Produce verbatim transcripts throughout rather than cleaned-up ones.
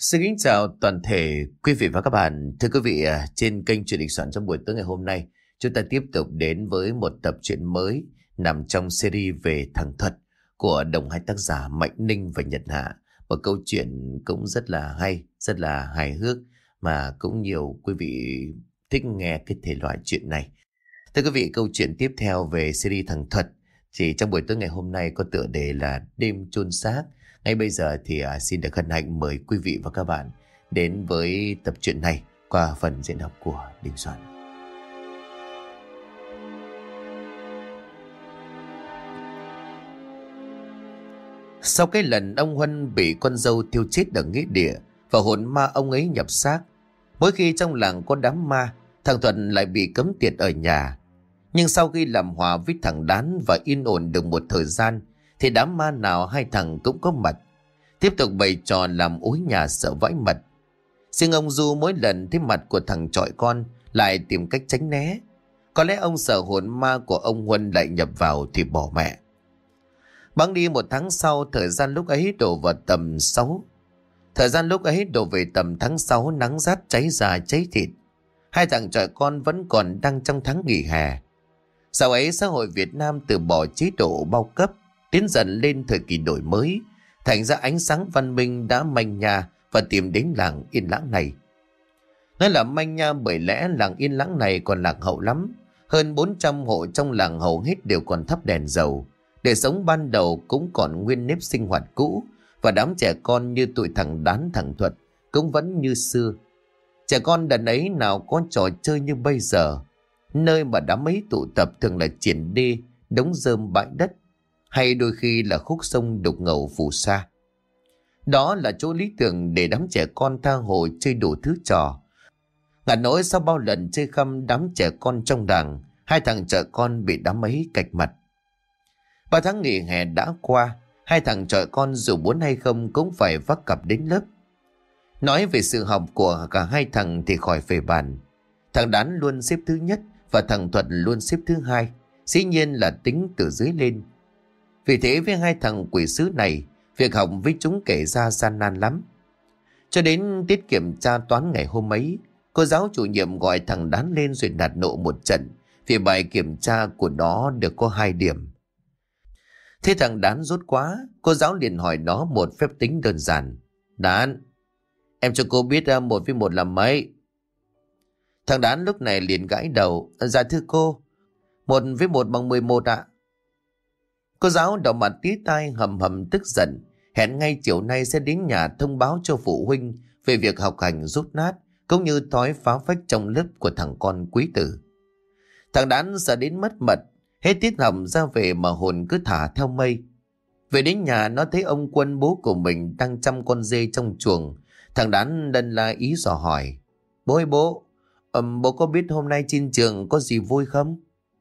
Xin kính chào toàn thể quý vị và các bạn. Thưa quý vị, à, trên kênh Chuyện Đình Soạn trong buổi tối ngày hôm nay, chúng ta tiếp tục đến với một tập truyện mới nằm trong series về thằng Thuật của đồng hai tác giả Mạnh Ninh và Nhật Hạ. Một câu chuyện cũng rất là hay, rất là hài hước mà cũng nhiều quý vị thích nghe cái thể loại chuyện này. Thưa quý vị, câu chuyện tiếp theo về series thằng Thuật thì trong buổi tối ngày hôm nay có tựa đề là Đêm chôn xác. Ngay bây giờ thì à, xin được hân hạnh mời quý vị và các bạn đến với tập truyện này qua phần diễn đọc của Đình Soạn. Sau cái lần ông Huân bị con dâu thiêu chết ở nghĩa địa và hồn ma ông ấy nhập xác, mỗi khi trong làng có đám ma, thằng Thuận lại bị cấm tiệt ở nhà. Nhưng sau khi làm hòa với thằng Đán và yên ổn được một thời gian, thì đám ma nào hai thằng cũng có mặt, tiếp tục bày trò làm ối nhà sợ vãi mật. Riêng ông Du mỗi lần thấy mặt của thằng trọi con lại tìm cách tránh né. Có lẽ ông sợ hồn ma của ông Huân lại nhập vào thì bỏ mẹ. Bẵng đi một tháng sau, thời gian lúc ấy đổ vào tầm sáu. Thời gian lúc ấy đổ về tầm tháng sáu, nắng rát cháy da cháy thịt. Hai thằng trọi con vẫn còn đang trong tháng nghỉ hè. Sau ấy xã hội Việt Nam từ bỏ chế độ bao cấp, tiến dần lên thời kỳ đổi mới, thành ra ánh sáng văn minh đã manh nha và tìm đến làng Yên Lãng này. Nói là manh nha bởi lẽ làng Yên Lãng này còn lạc hậu lắm. Hơn bốn trăm hộ trong làng hầu hết đều còn thắp đèn dầu. Đời sống ban đầu cũng còn nguyên nếp sinh hoạt cũ, và đám trẻ con như tụi thằng Đán thằng Thuật cũng vẫn như xưa. Trẻ con đần ấy nào có trò chơi như bây giờ. Nơi mà đám ấy tụ tập thường là triển đê, đống rơm bãi đất, hay đôi khi là khúc sông đục ngầu phù sa. Đó là chỗ lý tưởng để đám trẻ con tha hồ chơi đủ thứ trò. Ngặt nỗi sau bao lần chơi khăm đám trẻ con trong làng, hai thằng trẻ con bị đám ấy cạch mặt. Ba tháng nghỉ hè đã qua, hai thằng trẻ con dù muốn hay không cũng phải vác cặp đến lớp. Nói về sự học của cả hai thằng thì khỏi phải bàn. Thằng Đán luôn xếp thứ nhất và thằng Thuật luôn xếp thứ hai, dĩ nhiên là tính từ dưới lên. Vì thế với hai thằng quỷ sứ này, việc học với chúng kể ra gian nan lắm. Cho đến tiết kiểm tra toán ngày hôm ấy, cô giáo chủ nhiệm gọi thằng Đán lên rồi nạt nộ một trận vì bài kiểm tra của nó được có hai điểm. Thế thằng Đán rốt quá, cô giáo liền hỏi nó một phép tính đơn giản. Đán, em cho cô biết một với một là mấy? Thằng Đán lúc này liền gãi đầu. Dạ thưa cô, một với một bằng mười một ạ. Cô giáo đỏ mặt tía tai hầm hầm tức giận, hẹn ngay chiều nay sẽ đến nhà thông báo cho phụ huynh về việc học hành rốt nát, cũng như thói phá phách trong lớp của thằng con quý tử. Thằng Đán sợ đến mất mật, hết tiết học ra về mà hồn cứ thả theo mây. Về đến nhà nó thấy ông Quân bố của mình đang chăm con dê trong chuồng. Thằng Đán đần la ý dò hỏi: Bố ơi bố, ừm, bố có biết hôm nay trên trường có gì vui không?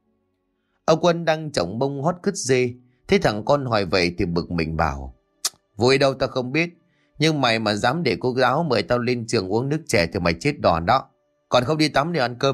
Ông Quân đang chổng bông hót cứt dê. Thế thằng con hỏi vậy thì bực mình bảo: Vui đâu tao không biết, nhưng mày mà dám để cô giáo mời tao lên trường uống nước chè thì mày chết đòn đó. Còn không đi tắm để ăn cơm.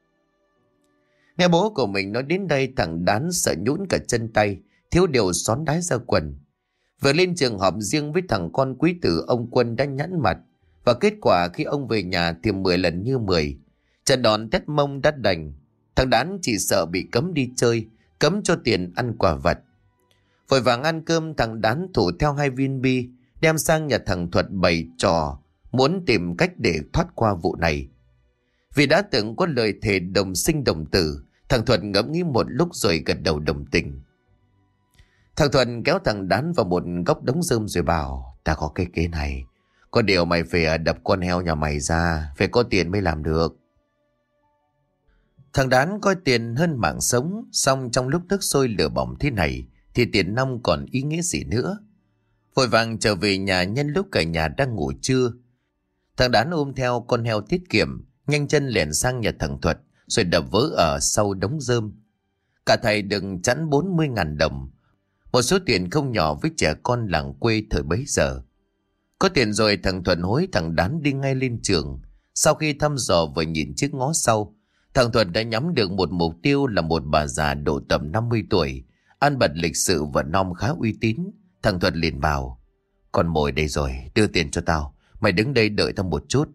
Nghe bố của mình nói đến đây, thằng Đán sợ nhũn cả chân tay, thiếu điều xón đái ra quần. Vừa lên trường họp riêng với thằng con quý tử, ông Quân đã nhẵn mặt. Và kết quả khi ông về nhà thì mười lần như mười. Trận đòn tét mông đã đành. Thằng Đán chỉ sợ bị cấm đi chơi, cấm cho tiền ăn quà vặt. Vội vàng ăn cơm, thằng Đán thủ theo hai viên bi, đem sang nhà thằng Thuật bày trò, muốn tìm cách để thoát qua vụ này. Vì đã từng có lời thề đồng sinh đồng tử, thằng Thuật ngẫm nghĩ một lúc rồi gật đầu đồng tình. Thằng Thuật kéo thằng Đán vào một góc đống rơm rồi bảo: Ta có cái kế này, có điều mày phải đập con heo nhà mày ra, phải có tiền mới làm được. Thằng Đán coi tiền hơn mạng sống, song trong lúc nước sôi lửa bỏng thế này thì tiền nong còn ý nghĩa gì nữa. Vội vàng trở về nhà nhân lúc cả nhà đang ngủ trưa. Thằng Đán ôm theo con heo tiết kiệm, nhanh chân lẻn sang nhà thằng Thuật rồi đập vỡ ở sau đống rơm. Cả thầy đừng chẵn bốn mươi ngàn đồng, một số tiền không nhỏ với trẻ con làng quê thời bấy giờ. Có tiền rồi, thằng Thuận hối thằng Đán đi ngay lên trường. Sau khi thăm dò và nhìn chiếc ngó sau, thằng Thuận đã nhắm được một mục tiêu là một bà già độ tầm năm mươi tuổi, ăn bật lịch sự và nom khá uy tín. Thằng Thuận liền bảo: Con mồi đây rồi, đưa tiền cho tao. Mày đứng đây đợi tao một chút.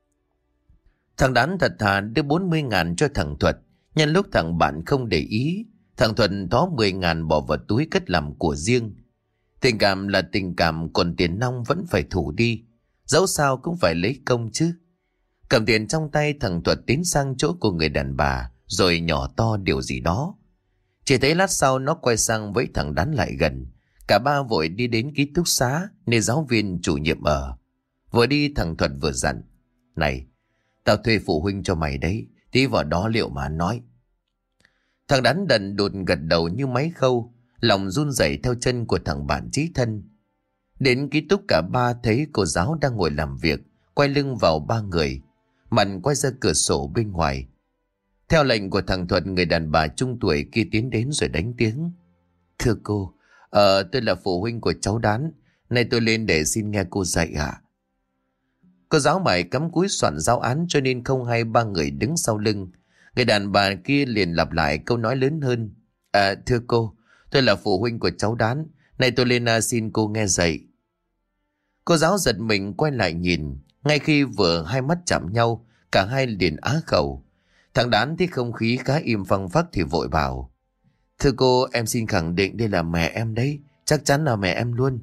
Thằng Đán thật thà đưa bốn mươi ngàn cho thằng Thuật. Nhân lúc thằng bạn không để ý, thằng Thuật tó mười ngàn bỏ vào túi cất làm của riêng. Tình cảm là tình cảm, còn tiền nong vẫn phải thủ đi. Dẫu sao cũng phải lấy công chứ. Cầm tiền trong tay, thằng Thuật tiến sang chỗ của người đàn bà, rồi nhỏ to điều gì đó. Chỉ thấy lát sau nó quay sang với thằng Đán lại gần. Cả ba vội đi đến ký túc xá nơi giáo viên chủ nhiệm ở. Vừa đi thằng Thuật vừa dặn: Này, tao thuê phụ huynh cho mày đấy, tí vào đó liệu mà nói. Thằng Đán đần đột gật đầu như máy khâu, lòng run rẩy theo chân của thằng bạn chí thân. Đến ký túc cả ba thấy cô giáo đang ngồi làm việc, quay lưng vào ba người, mặt quay ra cửa sổ bên ngoài. Theo lệnh của thằng Thuật, người đàn bà trung tuổi kia tiến đến rồi đánh tiếng: Thưa cô, ờ, tôi là phụ huynh của cháu Đán, nay tôi lên để xin nghe cô dạy ạ. À? Cô giáo mải cắm cúi soạn giáo án cho nên không hay ba người đứng sau lưng. Người đàn bà kia liền lặp lại câu nói lớn hơn: À, thưa cô, tôi là phụ huynh của cháu Đán, nay tôi lên uh, xin cô nghe dạy. Cô giáo giật mình quay lại nhìn, ngay khi vừa hai mắt chạm nhau, cả hai liền á khẩu. Thằng Đán thấy không khí khá im phăng phắc thì vội bảo: Thưa cô, em xin khẳng định đây là mẹ em đấy, chắc chắn là mẹ em luôn.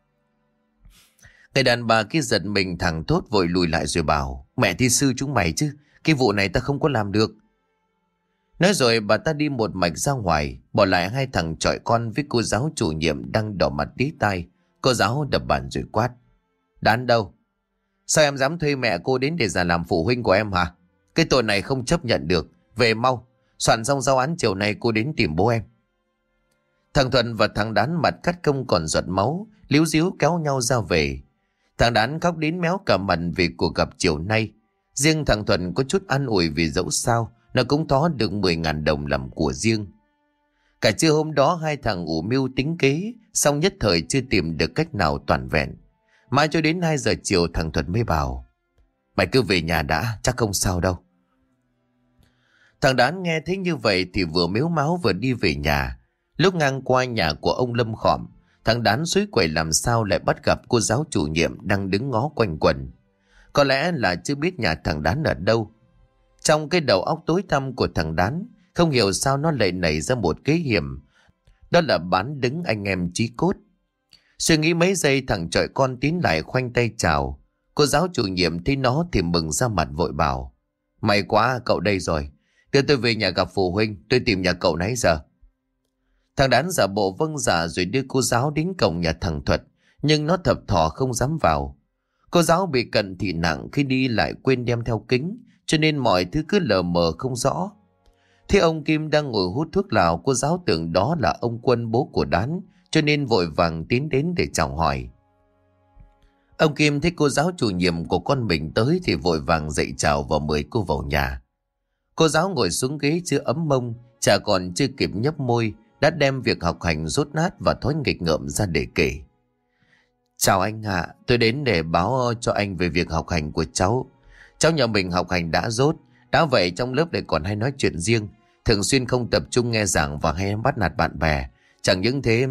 Người đàn bà kia giật mình thẳng thốt vội lùi lại rồi bảo: Mẹ thi sư chúng mày chứ, cái vụ này ta không có làm được. Nói rồi bà ta đi một mạch ra ngoài, bỏ lại hai thằng chọi con với cô giáo chủ nhiệm đang đỏ mặt tía tai. Cô giáo đập bàn rồi quát: Đán đâu? Sao em dám thuê mẹ cô đến để giả làm phụ huynh của em hả? Cái tội này không chấp nhận được. Về mau, soạn xong giáo án chiều nay cô đến tìm bố em. Thằng Thuận và thằng Đán mặt cắt không còn giọt máu, líu díu kéo nhau ra về. Thằng Đán khóc đến méo cả mặt vì cuộc gặp chiều nay. Riêng thằng Thuận có chút an ủi vì dẫu sao nó cũng có được mười ngàn đồng làm của riêng. Cả trưa hôm đó hai thằng ủ mưu tính kế, xong nhất thời chưa tìm được cách nào toàn vẹn. Mãi cho đến hai giờ chiều thằng Thuận mới bảo: Mày cứ về nhà đã, chắc không sao đâu. Thằng Đán nghe thấy như vậy thì vừa mếu máu vừa đi về nhà. Lúc ngang qua nhà của ông Lâm Khỏm, thằng Đán xúi quẩy làm sao lại bắt gặp cô giáo chủ nhiệm đang đứng ngó quanh quẩn. Có lẽ là chưa biết nhà thằng Đán ở đâu. Trong cái đầu óc tối tăm của thằng Đán, không hiểu sao nó lại nảy ra một kế hiểm, đó là bán đứng anh em chí cốt. Suy nghĩ mấy giây, thằng chọi con tiến lại khoanh tay chào. Cô giáo chủ nhiệm thấy nó thì mừng ra mặt vội bảo: May quá cậu đây rồi, đưa tôi về nhà gặp phụ huynh, tôi tìm nhà cậu nãy giờ. Thằng Đán giả bộ vâng dạ rồi đưa cô giáo đến cổng nhà thằng Thuật, nhưng nó thập thò không dám vào. Cô giáo bị cận thị nặng, khi đi lại quên đem theo kính, cho nên mọi thứ cứ lờ mờ không rõ. Thế ông Kim đang ngồi hút thuốc lào, cô giáo tưởng đó là ông Quân, bố của Đán, cho nên vội vàng tiến đến để chào hỏi. Ông Kim thấy cô giáo chủ nhiệm của con mình tới thì vội vàng dậy chào và mời cô vào nhà. Cô giáo ngồi xuống ghế chưa ấm mông, chả còn chưa kịp nhấp môi đã đem việc học hành dốt nát và thói nghịch ngợm ra để kể. Chào anh ạ, à, tôi đến để báo cho anh về việc học hành của cháu. Cháu nhà mình học hành đã dốt, đã vậy trong lớp lại còn hay nói chuyện riêng, thường xuyên không tập trung nghe giảng và hay bắt nạt bạn bè. Chẳng những thế...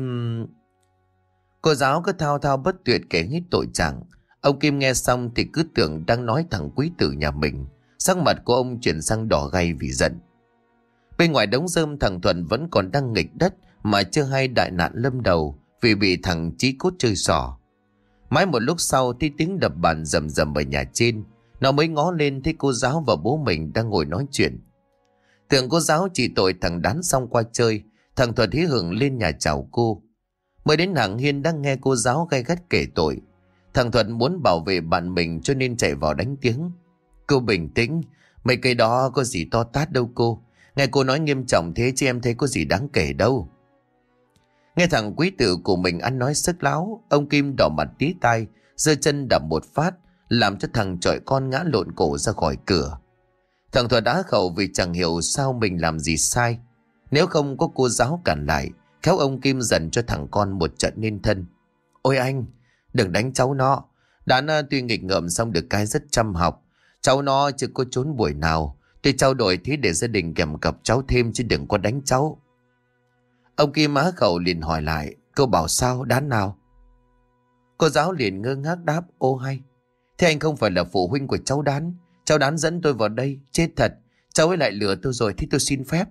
Cô giáo cứ thao thao bất tuyệt kể hết tội trạng. Ông Kim nghe xong thì cứ tưởng đang nói thằng quý tử nhà mình. Sắc mặt của ông chuyển sang đỏ gay vì giận. Bên ngoài đống rơm, thằng Thuận vẫn còn đang nghịch đất mà chưa hay đại nạn lâm đầu vì bị thằng chí cốt chơi xỏ. Mãi một lúc sau thì tiếng đập bàn rầm rầm ở nhà trên, nó mới ngó lên thấy cô giáo và bố mình đang ngồi nói chuyện. Tưởng cô giáo chỉ tội thằng Đán xong qua chơi, thằng Thuận hí hửng lên nhà chào cô. Mới đến hàng hiên đang nghe cô giáo gay gắt kể tội. Thằng Thuận muốn bảo vệ bạn mình cho nên chạy vào đánh tiếng: Cô bình tĩnh, mấy cái đó có gì to tát đâu cô. Nghe cô nói nghiêm trọng thế chứ em thấy có gì đáng kể đâu. Nghe thằng quý tử của mình ăn nói sức láo, ông Kim đỏ mặt tía tai, giơ chân đập một phát, làm cho thằng chọi con ngã lộn cổ ra khỏi cửa. Thằng Thuận đá khẩu vì chẳng hiểu sao mình làm gì sai. Nếu không có cô giáo cản lại, khéo ông Kim dần cho thằng con một trận nên thân. Ôi anh, đừng đánh cháu nó. Đán tuy nghịch ngợm xong được cái rất chăm học. Cháu nó chưa có trốn buổi nào. Tôi trao đổi thế để gia đình kèm cặp cháu thêm chứ đừng có đánh cháu. Ông Kim á khẩu liền hỏi lại: Cô bảo sao, Đán nào? Cô giáo liền ngơ ngác đáp: Ô hay. Thế anh không phải là phụ huynh của cháu Đán. Cháu Đán dẫn tôi vào đây. Chết thật, cháu ấy lại lừa tôi rồi. Thì tôi xin phép.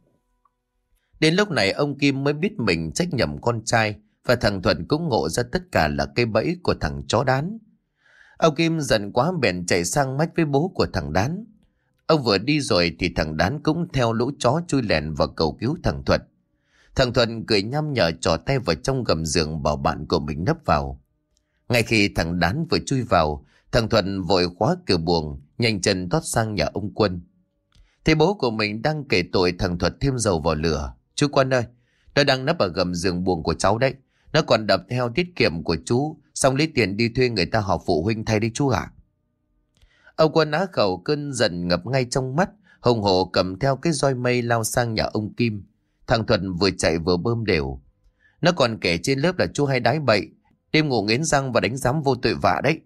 Đến lúc này ông Kim mới biết mình trách nhầm con trai. Và thằng Thuận cũng ngộ ra tất cả là cái bẫy của thằng chó Đán. Ông Kim giận quá bèn chạy sang mách với bố của thằng Đán. Ông vừa đi rồi thì thằng Đán cũng theo lũ chó chui lẻn vào cầu cứu thằng Thuận. Thằng Thuận cười nhăm nhở trò tay vào trong gầm giường bảo bạn của mình nấp vào. Ngay khi thằng Đán vừa chui vào, thằng Thuận vội khóa cửa buồng, nhanh chân tót sang nhà ông Quân. Thấy bố của mình đang kể tội, thằng Thuận thêm dầu vào lửa. Chú Quân ơi, nó đang nấp ở gầm giường buồng của cháu đấy. Nó còn đập theo tiết kiệm của chú, xong lấy tiền đi thuê người ta họp phụ huynh thay đi chú ạ. Ông Quân á khẩu, cơn giận ngập ngay trong mắt, hùng hổ cầm theo cái roi mây lao sang nhà ông Kim. Thằng Thuận vừa chạy vừa bơm đều. Nó còn kể trên lớp là chú hay đái bậy, đêm ngủ nghiến răng và đánh giám vô tội vạ đấy.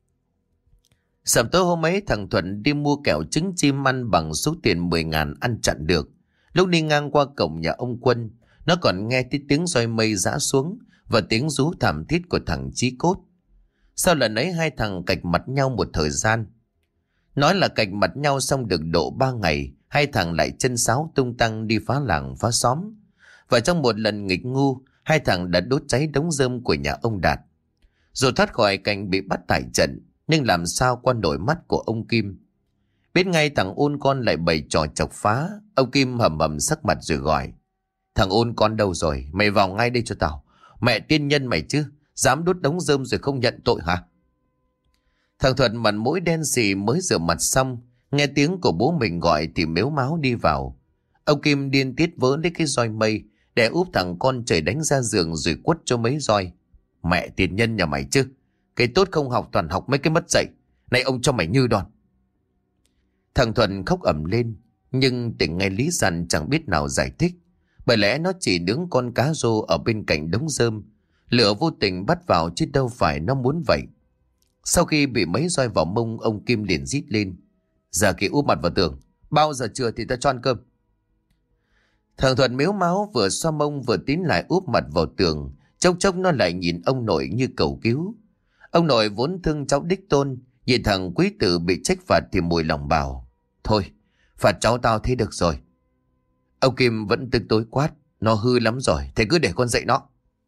Sầm tối hôm ấy, thằng Thuận đi mua kẹo trứng chim ăn bằng số tiền mười ngàn ăn chặn được. Lúc đi ngang qua cổng nhà ông Quân, nó còn nghe thấy tiếng roi mây giã xuống và tiếng rú thảm thiết của thằng Chí Cốt. Sau lần ấy hai thằng cạch mặt nhau một thời gian. Nói là cạch mặt nhau xong được độ ba ngày, hai thằng lại chân sáo tung tăng đi phá làng phá xóm. Và trong một lần nghịch ngu, hai thằng đã đốt cháy đống rơm của nhà ông Đạt. Dù thoát khỏi cảnh bị bắt tại trận, nhưng làm sao qua nổi mắt của ông Kim. Biết ngay thằng ôn con lại bày trò chọc phá, ông Kim hầm hầm sắc mặt rồi gọi. Thằng ôn con đâu rồi? Mày vào ngay đây cho tao. Mẹ tiên nhân mày chứ, dám đốt đống rơm rồi không nhận tội hả? Thằng Thuận mặt mũi đen xì mới rửa mặt xong, nghe tiếng của bố mình gọi thì mếu máo đi vào. Ông Kim điên tiết vớ lấy cái roi mây để úp thằng con trời đánh ra giường rồi quất cho mấy roi. Mẹ tiền nhân nhà mày chứ, cái tốt không học toàn học mấy cái mất dạy. Này ông cho mày như đòn. Thằng Thuận khóc ầm lên, nhưng tỉnh ngay lý dằn chẳng biết nào giải thích. Bởi lẽ nó chỉ nướng con cá rô ở bên cạnh đống rơm, lửa vô tình bắt vào chứ đâu phải nó muốn vậy. Sau khi bị mấy roi vào mông, ông Kim liền rít lên. Giờ kì úp mặt vào tường, bao giờ trưa thì ta cho ăn cơm. Thằng Thuận mếu máu vừa xoa mông vừa tiến lại úp mặt vào tường. Chốc chốc nó lại nhìn ông nội như cầu cứu. Ông nội vốn thương cháu đích tôn, nhìn thằng quý tử bị trách phạt thì mùi lòng bảo. Thôi, phạt cháu tao thế được rồi. Ông Kim vẫn tức tối quát. Nó hư lắm rồi, thế cứ để con dạy nó.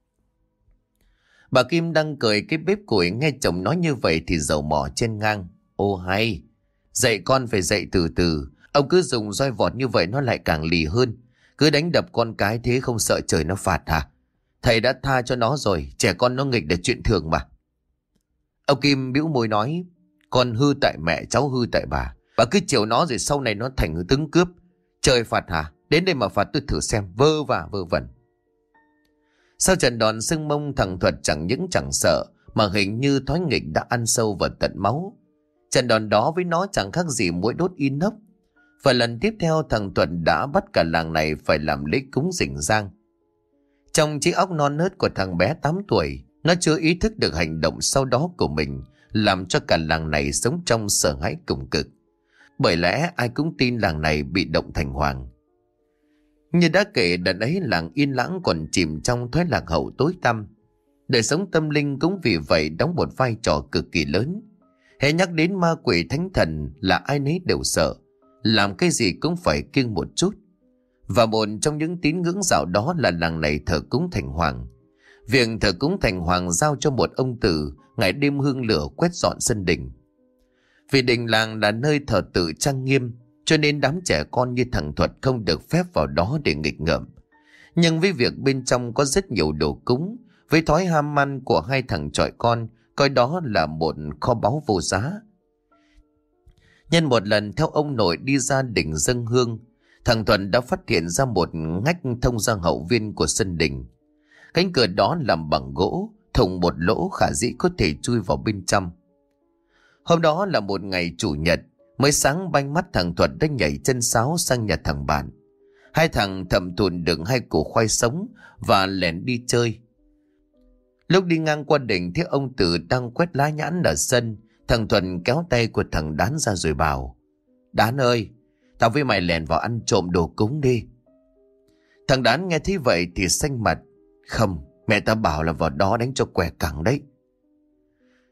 Bà Kim đang cười cái bếp củi, nghe chồng nói như vậy thì dầu mỏ trên ngang. Ô hay, dạy con phải dạy từ từ. Ông cứ dùng roi vọt như vậy nó lại càng lì hơn. Cứ đánh đập con cái thế không sợ trời nó phạt hả? Thầy đã tha cho nó rồi, trẻ con nó nghịch là chuyện thường mà. Ông Kim bĩu môi nói. Con hư tại mẹ, cháu hư tại bà. Bà cứ chiều nó rồi sau này nó thành tướng cướp. Trời phạt hả? Đến đây mà phạt tôi thử xem. Vơ vả vơ vẩn. Sau trận đòn sưng mông, thằng Thuật chẳng những chẳng sợ mà hình như thói nghịch đã ăn sâu vào tận máu. Trận đòn đó với nó chẳng khác gì muỗi đốt in hốc. Và lần tiếp theo thằng Thuật đã bắt cả làng này phải làm lễ cúng rình rang. Trong trí óc non nớt của thằng bé tám tuổi, nó chưa ý thức được hành động sau đó của mình, làm cho cả làng này sống trong sợ hãi cùng cực. Bởi lẽ ai cũng tin làng này bị động thành hoàng. Như đã kể, đợt ấy làng yên lãng còn chìm trong thói lạc hậu tối tăm. Đời sống tâm linh cũng vì vậy đóng một vai trò cực kỳ lớn. Hễ nhắc đến ma quỷ thánh thần là ai nấy đều sợ, làm cái gì cũng phải kiêng một chút. Và một trong những tín ngưỡng dạo đó là làng này thờ cúng thành hoàng. Việc thờ cúng thành hoàng giao cho một ông tử ngày đêm hương lửa quét dọn sân đình. Vì đình làng là nơi thờ tự trang nghiêm, cho nên đám trẻ con như thằng Thuật không được phép vào đó để nghịch ngợm. Nhưng với việc bên trong có rất nhiều đồ cúng, với thói ham ăn của hai thằng chọi con, coi đó là một kho báu vô giá. Nhân một lần theo ông nội đi ra đỉnh dâng hương, thằng Thuận đã phát hiện ra một ngách thông ra hậu viên của sân đình. Cánh cửa đó làm bằng gỗ, thủng một lỗ khả dĩ có thể chui vào bên trong. Hôm đó là một ngày chủ nhật, mới sáng banh mắt thằng Thuận đã nhảy chân sáo sang nhà thằng bạn. Hai thằng thầm thùn đựng hai củ khoai sống và lẻn đi chơi. Lúc đi ngang qua đỉnh thấy ông Tử đang quét lá nhãn ở sân, thằng Thuận kéo tay của thằng Đán ra rồi bảo. Đán ơi, tao với mày lẻn vào ăn trộm đồ cúng đi. Thằng Đán nghe thấy vậy thì xanh mặt. Không, mẹ tao bảo là vào đó đánh cho què cẳng đấy.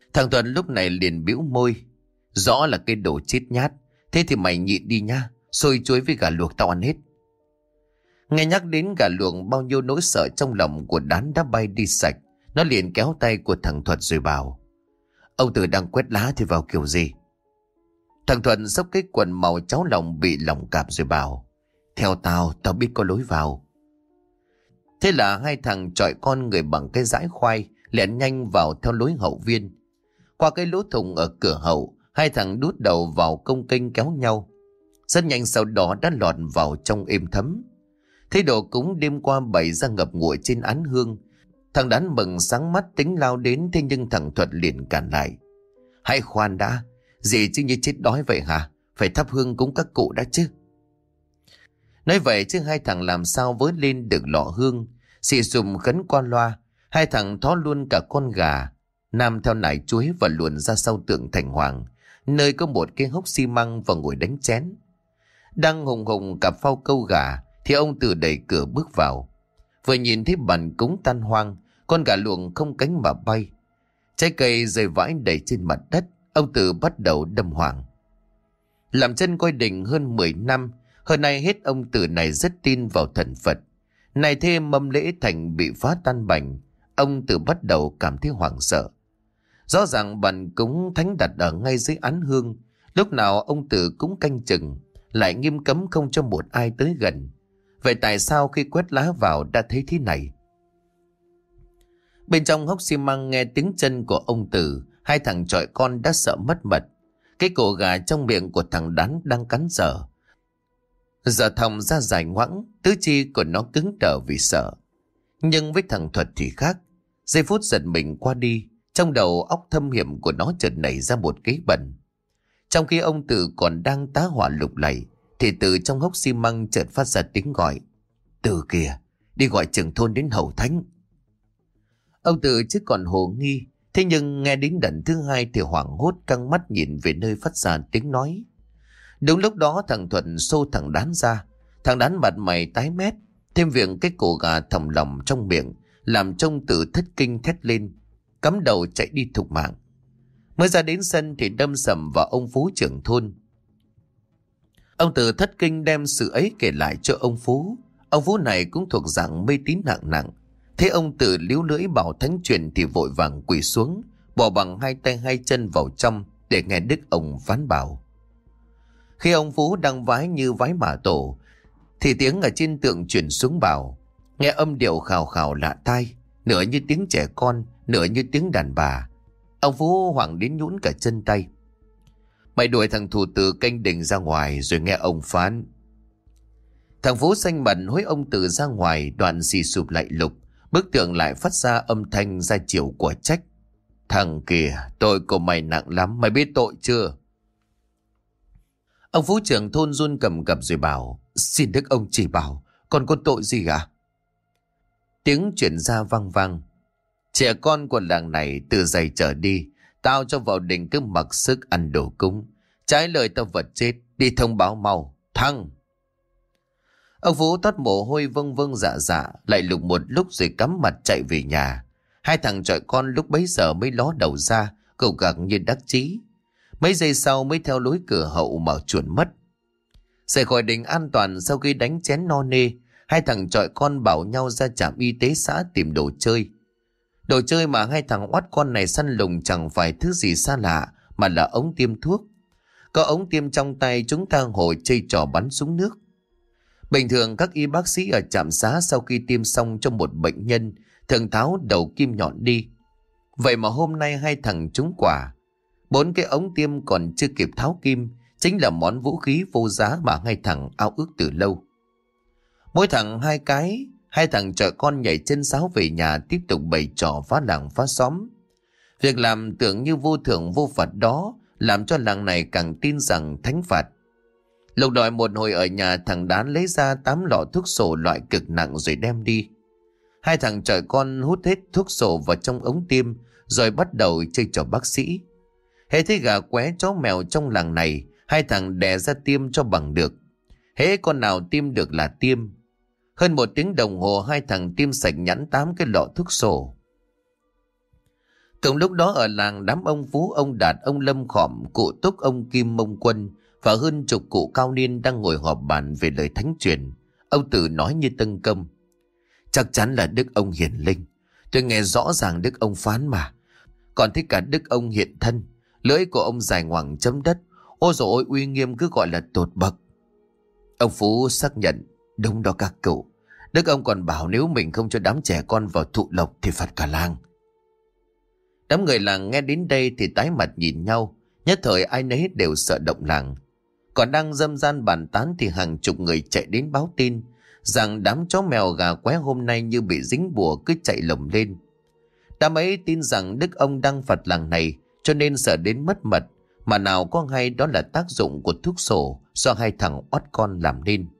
Thằng Thuận lúc này liền bĩu môi. Rõ là cái đồ chết nhát. Thế thì mày nhịn đi nha. Xôi chuối với gà luộc tao ăn hết. Nghe nhắc đến gà luộc, bao nhiêu nỗi sợ trong lòng của Đán đã bay đi sạch. Nó liền kéo tay của thằng Thuật rồi bảo: Ông Tử đang quét lá thì vào kiểu gì? Thằng Thuận xốc cái quần màu cháo lòng bị lỏng cạp rồi bảo: Theo tao, tao biết có lối vào. Thế là hai thằng chọi con người bằng cái dãi khoai lẻn nhanh vào theo lối hậu viên. Qua cái lỗ thủng ở cửa hậu, hai thằng đút đầu vào công kênh kéo nhau. Rất nhanh sau đó đã lọt vào trong êm thấm. Thấy đồ cúng đêm qua bày ra ngập ngụa trên án hương, thằng Đán mừng sáng mắt tính lao đến. Thế nhưng thằng Thuật liền cản lại: Hãy khoan đã, gì chứ như chết đói vậy hả? Phải thắp hương cúng các cụ đã chứ. Nói vậy chứ hai thằng làm sao với lên được lọ hương. Xì xùm khấn qua loa, hai thằng thó luôn cả con gà Nam theo nải chuối và luồn ra sau tượng thành hoàng, nơi có một cái hốc xi măng, và ngồi đánh chén. Đang hùng hùng cặp phao câu gà thì ông Từ đẩy cửa bước vào. Vừa nhìn thấy bàn cúng tan hoang, con gà luộc không cánh mà bay, trái cây rơi vãi đầy trên mặt đất, ông Từ bắt đầu đâm hoàng. Làm chân coi đình hơn mười năm, hơn nay hết ông Từ này rất tin vào thần Phật. Này thêm mâm lễ thành bị phá tan bành, ông Từ bắt đầu cảm thấy hoảng sợ. Rõ ràng bàn cúng thánh đặt ở ngay dưới án hương, lúc nào ông Từ cũng canh chừng, lại nghiêm cấm không cho một ai tới gần. Vậy tại sao khi quét lá vào đã thấy thế này? Bên trong hốc xi măng nghe tiếng chân của ông Từ, hai thằng chọi con đã sợ mất mật. Cái cổ gà trong miệng của thằng Đán đang cắn dở, giờ thòng ra dài ngoẵng, tứ chi của nó cứng đờ vì sợ. Nhưng với thằng Thuật thì khác. Giây phút giật mình qua đi, trong đầu óc thâm hiểm của nó chợt nảy ra một kế bẩn. Trong khi ông Từ còn đang tá hỏa lục lạy, thì từ trong hốc xi măng chợt phát ra tiếng gọi: Từ kìa, đi gọi trưởng thôn đến hầu thánh. Ông Từ chứ còn hồ nghi, thế nhưng nghe đến lần thứ hai thì hoảng hốt căng mắt nhìn về nơi phát ra tiếng nói. Đúng lúc đó thằng Thuận xô thằng Đán ra. Thằng Đán mặt mày tái mét, thêm việc cái cổ gà thòng lòng trong miệng làm trông Từ thất kinh thét lên, cắm đầu chạy đi thục mạng. Mới ra đến sân thì đâm sầm vào ông Phú trưởng thôn. Ông Từ thất kinh đem sự ấy kể lại cho ông Phú. Ông Phú này cũng thuộc dạng mê tín nặng nặng. Thế ông Từ líu lưỡi bảo thánh truyền thì vội vàng quỳ xuống, bỏ bằng hai tay hai chân vào trong để nghe đức ông phán bảo. Khi ông Phú đang vái như vái mả tổ, thì tiếng ở trên tượng chuyển xuống bảo, nghe âm điệu khào khào lạ tai, nửa như tiếng trẻ con, nửa như tiếng đàn bà. Ông Phú hoảng đến nhũn cả chân tay. Mày đuổi thằng thủ từ canh đình ra ngoài rồi nghe ông phán. Thằng Phú xanh mặt hối ông Từ ra ngoài, đoạn xì sụp lại lục, bức tượng lại phát ra âm thanh ra chiều của trách. Thằng kìa, tội của mày nặng lắm, mày biết tội chưa? Ông Phú trưởng thôn run cầm cập rồi bảo, xin đức ông chỉ bảo, còn có tội gì ạ? Tiếng chuyển ra vang vang. Trẻ con của làng này từ giày trở đi, tao cho vào đình cứ mặc sức ăn đồ cúng. Trái lời tao vật chết, đi thông báo mau, thăng. Ông Phú toát mồ hôi vâng vâng dạ dạ, lại lục một lúc rồi cắm mặt chạy về nhà. Hai thằng chọi con lúc bấy giờ mới ló đầu ra, cầu gắng như đắc chí. Mấy giây sau mới theo lối cửa hậu mà chuồn mất. Rời khỏi đình an toàn sau khi đánh chén no nê, hai thằng chọi con bảo nhau ra trạm y tế xã tìm đồ chơi. Đồ chơi mà hai thằng oát con này săn lùng chẳng phải thứ gì xa lạ, mà là ống tiêm thuốc. Có ống tiêm trong tay, chúng ta hồi chơi trò bắn súng nước. Bình thường các y bác sĩ ở trạm xá sau khi tiêm xong cho một bệnh nhân thường tháo đầu kim nhọn đi. Vậy mà hôm nay hai thằng trúng quả. Bốn cái ống tiêm còn chưa kịp tháo kim, chính là món vũ khí vô giá mà hai thằng ao ước từ lâu. Mỗi thằng hai cái, hai thằng chọi con nhảy chân sáo về nhà tiếp tục bày trò phá làng phá xóm. Việc làm tưởng như vô thưởng vô phạt đó làm cho làng này càng tin rằng thánh phạt. Lục đòi một hồi ở nhà, thằng Đán lấy ra tám lọ thuốc sổ loại cực nặng rồi đem đi. Hai thằng chọi con hút hết thuốc sổ vào trong ống tiêm rồi bắt đầu chơi trò bác sĩ. Hễ thấy gà qué chó mèo trong làng này, hai thằng đè ra tiêm cho bằng được. Hễ con nào tiêm được là tiêm. Hơn một tiếng đồng hồ hai thằng tiêm sạch nhẵn tám cái lọ thuốc sổ. Cùng lúc đó ở làng, đám ông Phú, ông Đạt, ông Lâm Khỏm, cụ Túc, ông Kim, ông Quân và hơn chục cụ cao niên đang ngồi họp bàn về lời thánh truyền. Ông Tử nói như tâng công: chắc chắn là đức ông hiển linh. Tôi nghe rõ ràng đức ông phán mà. Còn thích cả đức ông hiện thân. Lưỡi của ông dài ngoằng chấm đất. Ôi dồi ôi, uy nghiêm cứ gọi là tột bậc. Ông Phú xác nhận: đúng đó các cụ. Đức ông còn bảo nếu mình không cho đám trẻ con vào thụ lộc thì phạt cả làng. Đám người làng nghe đến đây thì tái mặt nhìn nhau. Nhất thời ai nấy đều sợ động làng. Còn đang dâm gian bàn tán thì hàng chục người chạy đến báo tin rằng đám chó mèo gà qué hôm nay như bị dính bùa cứ chạy lồng lên. Đám ấy tin rằng đức ông đang phạt làng này cho nên sợ đến mất mật, mà nào có hay đó là tác dụng của thuốc sổ do hai thằng oắt con làm nên.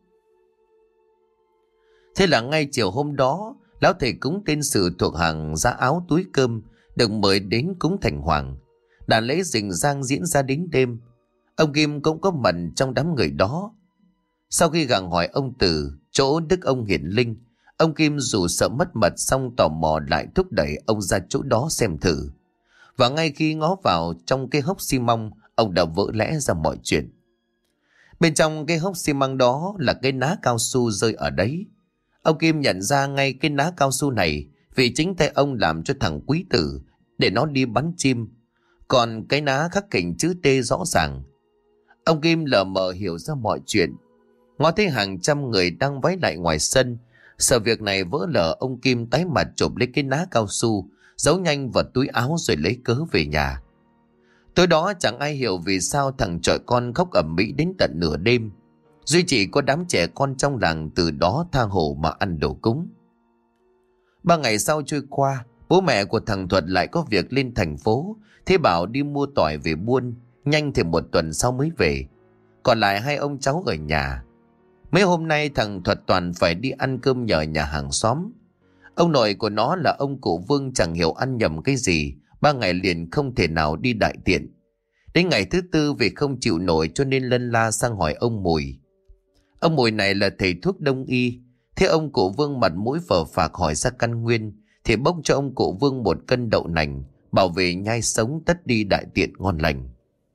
Thế là ngay chiều hôm đó, lão thầy cúng tên Sự thuộc hàng giá áo túi cơm được mời đến cúng thành hoàng. Đàn lễ rình rang diễn ra đến đêm. Ông Kim cũng có mặt trong đám người đó. Sau khi gặng hỏi ông Từ chỗ đức ông hiển linh, ông Kim dù sợ mất mật xong tò mò lại thúc đẩy ông ra chỗ đó xem thử. Và ngay khi ngó vào trong cái hốc xi măng, ông đã vỡ lẽ ra mọi chuyện. Bên trong cái hốc xi măng đó là cái ná cao su rơi ở đấy. Ông Kim nhận ra ngay cái ná cao su này vì chính tay ông làm cho thằng Quý Tử để nó đi bắn chim. Còn cái ná khắc hình chữ T rõ ràng. Ông Kim lờ mờ hiểu ra mọi chuyện. Ngó thấy hàng trăm người đang vái lại ngoài sân. Sợ việc này vỡ lở, ông Kim tái mặt chộp lấy cái ná cao su, giấu nhanh vào túi áo rồi lấy cớ về nhà. Tối đó chẳng ai hiểu vì sao thằng trọi con khóc ầm ĩ đến tận nửa đêm. Duy chỉ có đám trẻ con trong làng từ đó tha hồ mà ăn đồ cúng. Ba ngày sau trôi qua, bố mẹ của thằng Thuật lại có việc lên thành phố. Thế bảo đi mua tỏi về buôn, nhanh thì một tuần sau mới về. Còn lại hai ông cháu ở nhà. Mấy hôm nay thằng Thuật toàn phải đi ăn cơm nhờ nhà hàng xóm. Ông nội của nó là ông cụ Vương chẳng hiểu ăn nhầm cái gì, ba ngày liền không thể nào đi đại tiện. Đến ngày thứ tư vì không chịu nổi cho nên lân la sang hỏi ông Mùi. Ông Mùi này là thầy thuốc đông y. Thế ông cụ Vương mặt mũi phờ phạc hỏi ra căn nguyên, thì bốc cho ông cụ Vương một cân đậu nành, bảo về nhai sống tất đi đại tiện ngon lành.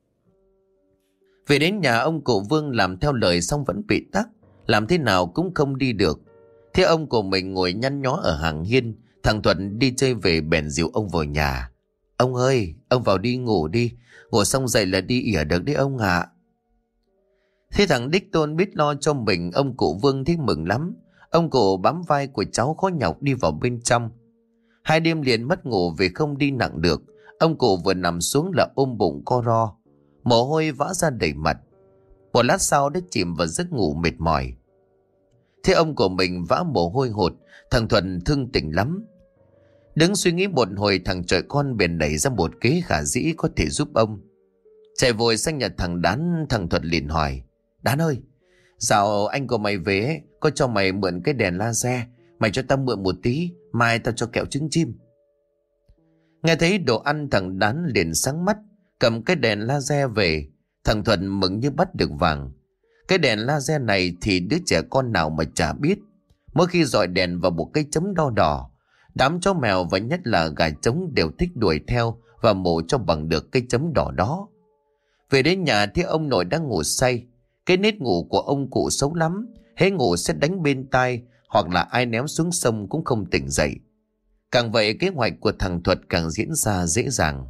Về đến nhà ông cụ Vương làm theo lời xong vẫn bị tắc, làm thế nào cũng không đi được. Thế ông của mình ngồi nhăn nhó ở hàng hiên. Thằng Thuận đi chơi về bèn dìu ông vào nhà. Ông ơi, ông vào đi ngủ đi, ngủ xong dậy là đi ỉa được đấy ông ạ. Thế thằng đích tôn biết lo cho mình, ông cụ Vương thích mừng lắm. Ông cụ bám vai của cháu khó nhọc đi vào bên trong. Hai đêm liền mất ngủ vì không đi nặng được. Ông cụ vừa nằm xuống là ôm bụng co ro, mồ hôi vã ra đầy mặt. Một lát sau đã chìm vào giấc ngủ mệt mỏi. Thế ông của mình vã mồ hôi hột, thằng Thuận thương tình lắm. Đứng suy nghĩ một hồi, thằng trọi con bèn nảy ra một kế khả dĩ có thể giúp ông. Chạy vội sang nhà thằng Đán, thằng Thuận liền hỏi: Đán ơi, dạo anh của mày về ấy, có cho mày mượn cái đèn laser, mày cho tao mượn một tí, mai tao cho kẹo trứng chim. Nghe thấy đồ ăn, thằng Đán liền sáng mắt, cầm cái đèn laser về. Thằng Thuận mừng như bắt được vàng. Cái đèn laser này thì đứa trẻ con nào mà chả biết. Mỗi khi dọi đèn vào một cái chấm đo đỏ, đám chó mèo và nhất là gà trống đều thích đuổi theo và mổ cho bằng được cái chấm đỏ đó. Về đến nhà thì ông nội đang ngủ say. Cái nết ngủ của ông cụ xấu lắm, hễ ngủ sẽ đánh bên tai, hoặc là ai ném xuống sông cũng không tỉnh dậy. Càng vậy kế hoạch của thằng Thuật càng diễn ra dễ dàng.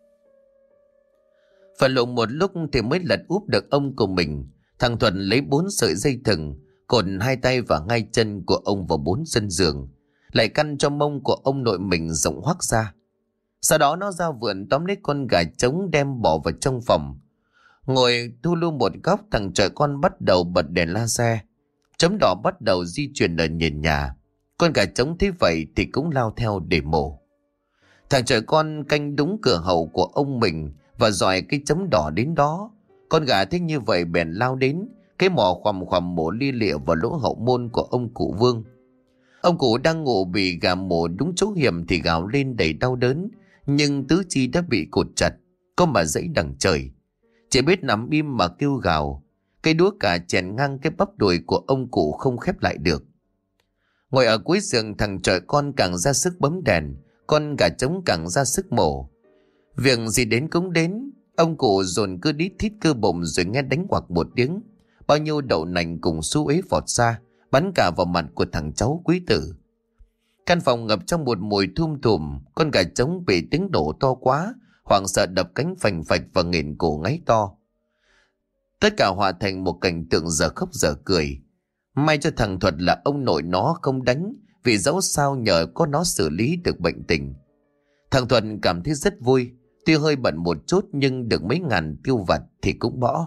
Phần lộn một lúc thì mới lật úp được ông của mình. Thằng Thuận lấy bốn sợi dây thừng cột hai tay và hai chân của ông vào bốn chân giường, lại căn cho mông của ông nội mình rộng hoác ra. Sau đó nó ra vườn tóm lấy con gà trống đem bỏ vào trong phòng. Ngồi thu lưu một góc, thằng trọi con bắt đầu bật đèn laser. Chấm đỏ bắt đầu di chuyển ở nền nhà. Con gà trống thấy vậy thì cũng lao theo để mổ. Thằng trọi con canh đúng cửa hậu của ông mình và dòi cái chấm đỏ đến đó. Con gà thấy như vậy bèn lao đến, cái mỏ khoằm khoằm mổ lia lịa vào lỗ hậu môn của ông cụ Vương. Ông cụ đang ngủ bị gà mổ đúng chỗ hiểm thì gào lên đầy đau đớn, nhưng tứ chi đã bị cột chặt, có mà dãy đằng trời. Chỉ biết nằm im mà kêu gào. Cây đũa cả chèn ngang cái bắp đùi của ông cụ không khép lại được. Ngồi ở cuối giường, thằng trọi con càng ra sức bấm đèn, con gà trống càng ra sức mổ. Việc gì đến cũng đến, ông cụ dồn cứ đít thít cơ bụng rồi nghe đánh quặc một tiếng. Bao nhiêu đậu nành cùng su ế vọt ra, bắn cả vào mặt của thằng cháu quý tử. Căn phòng ngập trong một mùi thum thùm, con gà trống bị tiếng đổ to quá, hoảng sợ đập cánh phành phạch và nghển cổ ngáy to. Tất cả hòa thành một cảnh tượng dở khóc dở cười. May cho thằng Thuật là ông nội nó không đánh, vì dẫu sao nhờ có nó xử lý được bệnh tình. Thằng Thuật cảm thấy rất vui, tuy hơi bận một chút nhưng được mấy ngàn tiêu vặt thì cũng bỏ.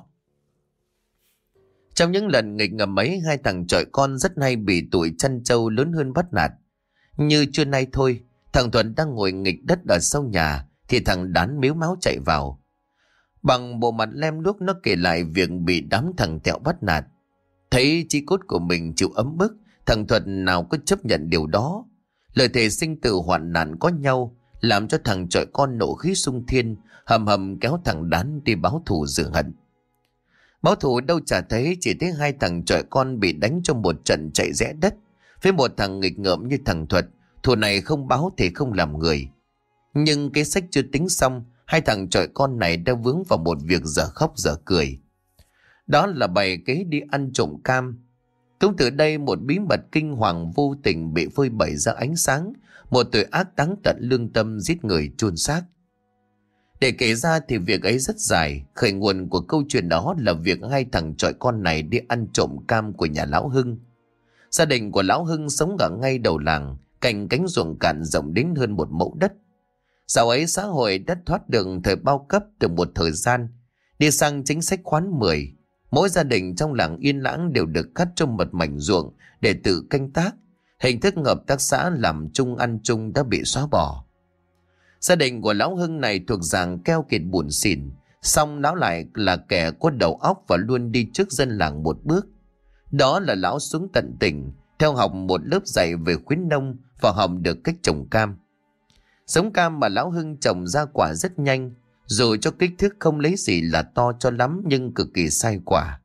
Trong những lần nghịch ngầm ấy, hai thằng chọi con rất hay bị tụi chăn trâu lớn hơn bắt nạt. Như trưa nay thôi, thằng Thuận đang ngồi nghịch đất ở sau nhà thì thằng Đán mếu máo chạy vào. Bằng bộ mặt lem luốc nó kể lại việc bị đám thằng Tẹo bắt nạt. Thấy chí cốt của mình chịu ấm bức, thằng Thuận nào có chấp nhận điều đó. Lời thề sinh tử hoạn nạn có nhau làm cho thằng chọi con nộ khí sung thiên, hầm hầm kéo thằng Đán đi báo thù rửa hận. Báo thù đâu chả thấy, chỉ thấy hai thằng chọi con bị đánh trong một trận chạy rẽ đất. Với một thằng nghịch ngợm như thằng Thuật, thù này không báo thì không làm người. Nhưng cái sách chưa tính xong, hai thằng chọi con này đã vướng vào một việc dở khóc dở cười. Đó là bày kế đi ăn trộm cam. Cũng từ đây một bí mật kinh hoàng vô tình bị phơi bày ra ánh sáng, một tội ác đáng tận lương tâm giết người chôn xác. Để kể ra thì việc ấy rất dài, khởi nguồn của câu chuyện đó là việc hai thằng chọi con này đi ăn trộm cam của nhà lão Hưng. Gia đình của lão Hưng sống ở ngay đầu làng, cạnh cánh ruộng cạn rộng đến hơn một mẫu đất. Dạo ấy xã hội đã thoát được thời bao cấp từ một thời gian, đi sang chính sách khoán mười. Mỗi gia đình trong làng Yên Lãng đều được cắt trong một mảnh ruộng để tự canh tác. Hình thức hợp tác xã làm chung ăn chung đã bị xóa bỏ. Gia đình của lão Hưng này thuộc dạng keo kiệt buồn xỉn, song lão lại là kẻ có đầu óc và luôn đi trước dân làng một bước. Đó là lão xuống tận tỉnh, theo học một lớp dạy về khuyến nông và học được cách trồng cam. Giống cam mà lão Hưng trồng ra quả rất nhanh, dù cho kích thước không lấy gì là to cho lắm nhưng cực kỳ sai quả.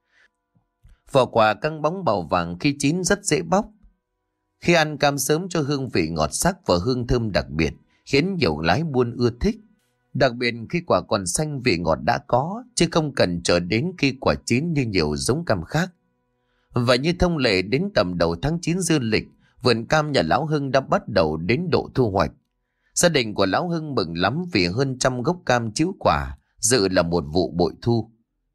Vỏ quả căng bóng màu vàng, khi chín rất dễ bóc. Khi ăn cam sớm cho hương vị ngọt sắc và hương thơm đặc biệt, khiến nhiều lái buôn ưa thích. Đặc biệt khi quả còn xanh vị ngọt đã có, chứ không cần chờ đến khi quả chín như nhiều giống cam khác. Và như thông lệ, đến tầm đầu tháng chín dương lịch, vườn cam nhà lão Hưng đã bắt đầu đến độ thu hoạch. Gia đình của lão Hưng mừng lắm vì hơn trăm gốc cam chiếu quả, dự là một vụ bội thu.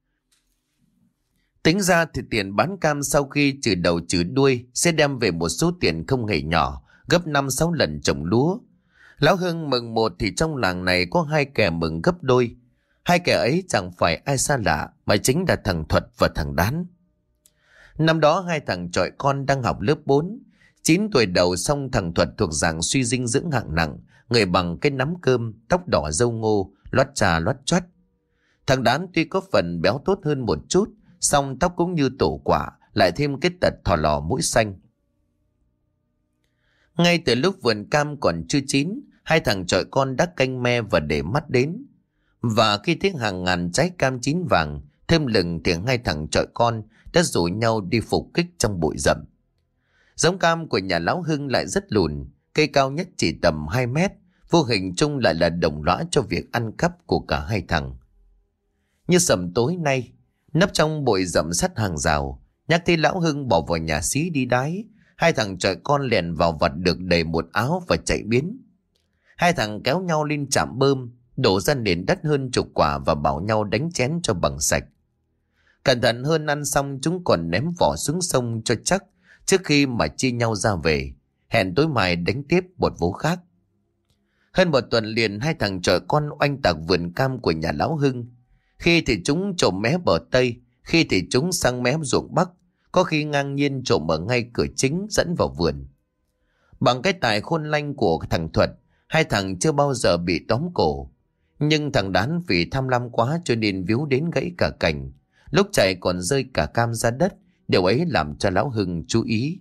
Tính ra thì tiền bán cam sau khi trừ đầu trừ đuôi sẽ đem về một số tiền không hề nhỏ, gấp năm sáu lần trồng lúa. Lão Hưng mừng một thì trong làng này có hai kẻ mừng gấp đôi. Hai kẻ ấy chẳng phải ai xa lạ mà chính là thằng Thuật và thằng Đán. Năm đó hai thằng chọi con đang học lớp bốn. Chín tuổi đầu, xong thằng Thuật thuộc dạng suy dinh dưỡng hạng nặng, người bằng cái nắm cơm, tóc đỏ râu ngô, loắt trà loắt choắt. Thằng Đán tuy có phần béo tốt hơn một chút, song tóc cũng như tổ quả, lại thêm cái tật thò lò mũi xanh. Ngay từ lúc vườn cam còn chưa chín, hai thằng chọi con đã canh me và để mắt đến. Và khi thấy hàng ngàn trái cam chín vàng, thơm lừng thì hai thằng chọi con đã rủ nhau đi phục kích trong bụi rậm. Giống cam của nhà lão Hưng lại rất lùn, cây cao nhất chỉ tầm hai mét, vô hình chung lại là đồng lõa cho việc ăn cắp của cả hai thằng. Như sầm tối nay, nấp trong bụi rậm sắt hàng rào, nhắc thấy lão Hưng bỏ vào nhà xí đi đái, hai thằng chọi con lèn vào vặt được đầy một áo và chạy biến. Hai thằng kéo nhau lên trạm bơm, đổ ra nền đất hơn chục quả và bảo nhau đánh chén cho bằng sạch. Cẩn thận hơn, ăn xong chúng còn ném vỏ xuống sông cho chắc, trước khi mà chia nhau ra về, hẹn tối mai đánh tiếp một vố khác. Hơn một tuần liền hai thằng chọi con oanh tạc vườn cam của nhà lão Hưng. Khi thì chúng trộm mé bờ Tây, khi thì chúng sang mé ruộng Bắc, có khi ngang nhiên trộm ở ngay cửa chính dẫn vào vườn. Bằng cái tài khôn lanh của thằng Thuật, hai thằng chưa bao giờ bị tóm cổ. Nhưng thằng Đán vì tham lam quá cho nên víu đến gãy cả cành, lúc chạy còn rơi cả cam ra đất. Điều ấy làm cho lão Hưng chú ý.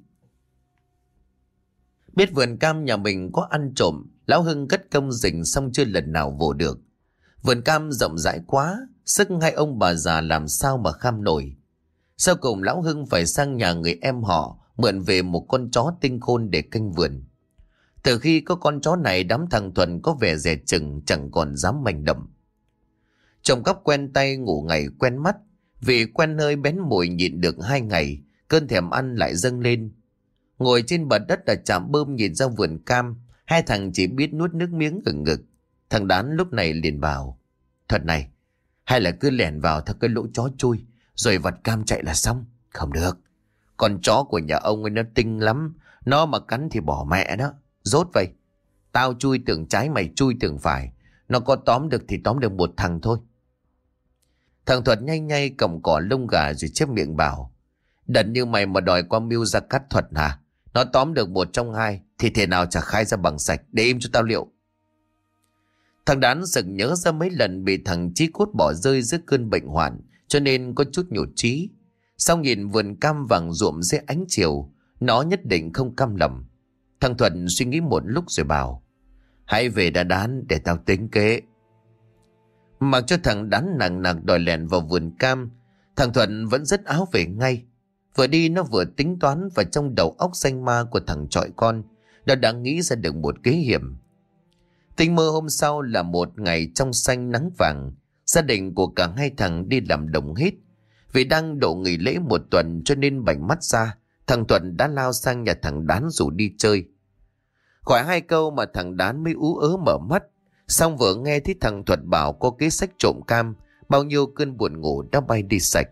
Biết vườn cam nhà mình có ăn trộm, lão Hưng cất công rình xong chưa lần nào vồ được. Vườn cam rộng rãi quá, sức hai ông bà già làm sao mà kham nổi. Sau cùng lão Hưng phải sang nhà người em họ mượn về một con chó tinh khôn để canh vườn. Từ khi có con chó này, đám thằng Thuận có vẻ dè chừng, chẳng còn dám manh động. Trộm cắp quen tay ngủ ngày quen mắt, vì quen hơi bén mùi nhịn được hai ngày, cơn thèm ăn lại dâng lên. Ngồi trên bờ đất ở trạm bơm nhìn ra vườn cam, hai thằng chỉ biết nuốt nước miếng ở ngực. Thằng Đán lúc này liền bảo: Thuật này, hay là cứ lẻn vào theo cái lỗ chó chui, rồi vặt cam chạy là xong. Không được, con chó của nhà ông ấy nó tinh lắm, nó mà cắn thì bỏ mẹ đó. Rốt vậy, tao chui tưởng trái, mày chui tưởng phải, nó có tóm được thì tóm được một thằng thôi. Thằng Thuật nhanh nhanh cầm cỏ lông gà rồi chép miệng bảo: Đần như mày mà đòi qua mưu ra cắt Thuật hả? Nó tóm được một trong hai thì thể nào chả khai ra bằng sạch, để im cho tao liệu. Thằng Đán sực nhớ ra mấy lần bị thằng Chí Cốt bỏ rơi giữa cơn bệnh hoạn, cho nên có chút nhụt chí. Xong nhìn vườn cam vàng ruộm dưới ánh chiều, nó nhất định không cam lòng. Thằng Thuận suy nghĩ một lúc rồi bảo: Hãy về đã Đán, để tao tính kế. Mặc cho thằng Đán nặng nặc đòi lèn vào vườn cam, thằng Thuận vẫn rất áo về ngay. Vừa đi nó vừa tính toán, và trong đầu óc xanh ma của thằng chọi con, nó đã nghĩ ra được một kế hiểm. Tình mơ hôm sau là một ngày trong xanh nắng vàng. Gia đình của cả hai thằng đi làm đồng hết. Vì đang độ nghỉ lễ một tuần cho nên bảnh mắt ra, thằng Thuận đã lao sang nhà thằng Đán rủ đi chơi. Khỏi hai câu mà thằng Đán mới ú ớ mở mắt. Xong vừa nghe thấy thằng Thuận bảo có kế sách trộm cam, bao nhiêu cơn buồn ngủ đã bay đi sạch.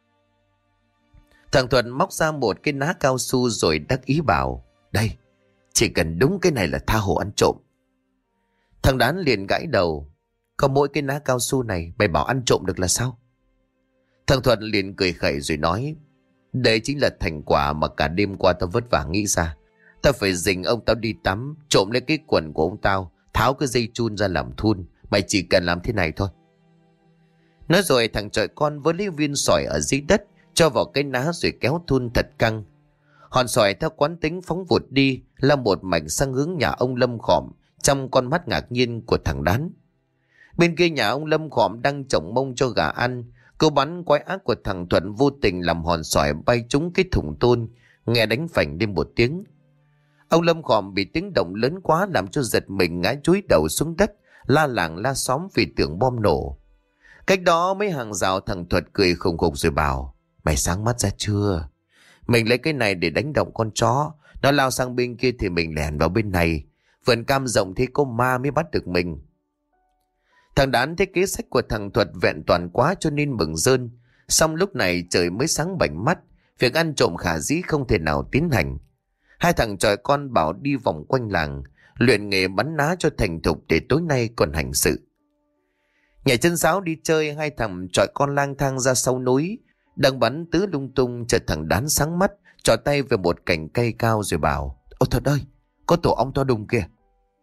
Thằng Thuận móc ra một cái ná cao su rồi đắc ý bảo: Đây, chỉ cần đúng cái này là tha hồ ăn trộm. Thằng Đán liền gãi đầu: Có mỗi cái ná cao su này mày bảo ăn trộm được là sao? Thằng Thuận liền cười khẩy rồi nói: Đấy chính là thành quả mà cả đêm qua tao vất vả nghĩ ra. Tao phải dình ông tao đi tắm, trộm lấy cái quần của ông tao, tháo cái dây chun ra làm thun. Mày chỉ cần làm thế này thôi. Nói rồi thằng chọi con với lấy viên sỏi ở dưới đất, cho vào cái ná rồi kéo thun thật căng. Hòn sỏi theo quán tính phóng vụt đi, là một mảnh sang hướng nhà ông Lâm Khỏm, trong con mắt ngạc nhiên của thằng Đán. Bên kia nhà ông Lâm Khỏm đang trồng mông cho gà ăn. Câu bắn quái ác của thằng Thuận vô tình làm hòn sỏi bay trúng cái thùng tôn, nghe đánh phành lên một tiếng. Ông Lâm Khỏm bị tiếng động lớn quá làm cho giật mình ngã chúi đầu xuống đất, la làng la xóm vì tưởng bom nổ. Cách đó mấy hàng rào, thằng Thuật cười khùng khục rồi bảo: Mày sáng mắt ra chưa? Mình lấy cái này để đánh động con chó, nó lao sang bên kia thì mình lẻn vào bên này. Vườn cam rộng thế có ma mới bắt được mình. Thằng Đán thấy kế sách của thằng Thuật vẹn toàn quá cho nên mừng rơn. Xong lúc này trời mới sáng bảnh mắt, việc ăn trộm khả dĩ không thể nào tiến hành. Hai thằng chòi con bảo đi vòng quanh làng, luyện nghề bắn ná cho thành thục để tối nay còn hành sự. Nhảy chân sáo đi chơi, hai thằng chòi con lang thang ra sau núi, đang bắn tứ lung tung. Chợt thằng Đán sáng mắt, trỏ tay về một cành cây cao rồi bảo: Ôi Thuật ơi, có tổ ong to đùng kìa.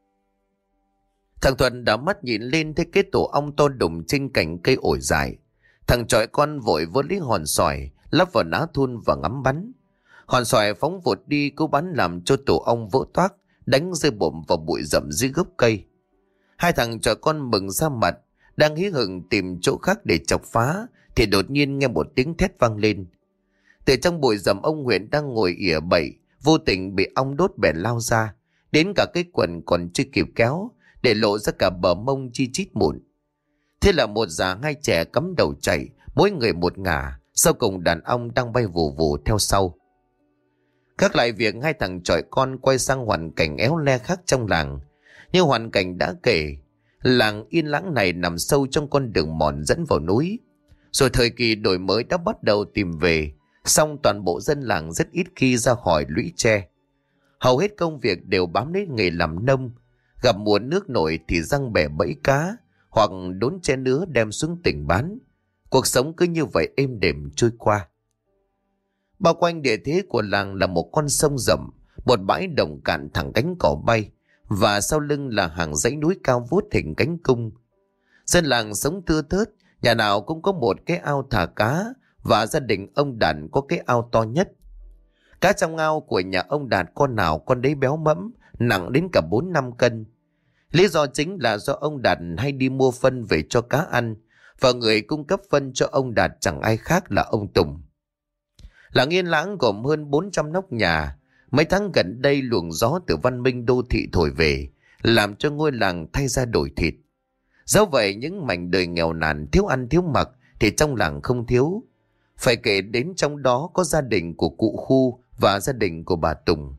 Thằng Thuận đã mắt nhìn lên thấy cái tổ ong to đùng trên cành cây ổi dài. Thằng chọi con vội vớt lấy hòn sỏi, lắp vào ná thun và ngắm bắn. Hòn sỏi phóng vụt đi, cú bắn làm cho tổ ong vỡ toác, đánh rơi bộm vào bụi rậm dưới gốc cây. Hai thằng chọi con mừng ra mặt, đang hí hửng tìm chỗ khác để chọc phá, thì đột nhiên nghe một tiếng thét vang lên. Từ trong bụi rậm, ông Huyền đang ngồi ỉa bậy, vô tình bị ong đốt bèn lao ra, đến cả cái quần còn chưa kịp kéo, để lộ ra cả bờ mông chi chít mụn. Thế là một già hai trẻ cắm đầu chạy, mỗi người một ngả, sau cùng đàn ong đang bay vù vù theo sau. Khác lại việc, hai thằng chọi con quay sang hoàn cảnh éo le khác trong làng. Như hoàn cảnh đã kể, làng yên lãng này nằm sâu trong con đường mòn dẫn vào núi. Rồi thời kỳ đổi mới đã bắt đầu tìm về, song toàn bộ dân làng rất ít khi ra khỏi lũy tre. Hầu hết công việc đều bám lấy nghề làm nông, gặp mùa nước nổi thì giăng bè bẫy cá, hoặc đốn tre nứa đem xuống tỉnh bán. Cuộc sống cứ như vậy êm đềm trôi qua. Bao quanh địa thế của làng là một con sông rộng, một bãi đồng cạn thẳng cánh cỏ bay, và sau lưng là hàng dãy núi cao vút hình cánh cung. Dân làng sống thưa thớt, nhà nào cũng có một cái ao thả cá, và gia đình ông Đạt có cái ao to nhất. Cá trong ao của nhà ông Đạt con nào con đấy béo mẫm, nặng đến cả bốn năm cân. Lý do chính là do ông Đạt hay đi mua phân về cho cá ăn, và người cung cấp phân cho ông Đạt chẳng ai khác là ông Tùng. Làng yên lãng gồm hơn bốn trăm nóc nhà, Mấy tháng gần đây luồng gió từ văn minh đô thị thổi về, làm cho ngôi làng thay ra đổi thịt. Dẫu vậy những mảnh đời nghèo nàn thiếu ăn thiếu mặc thì trong làng không thiếu. Phải kể đến trong đó có gia đình của cụ Khu và gia đình của bà Tùng.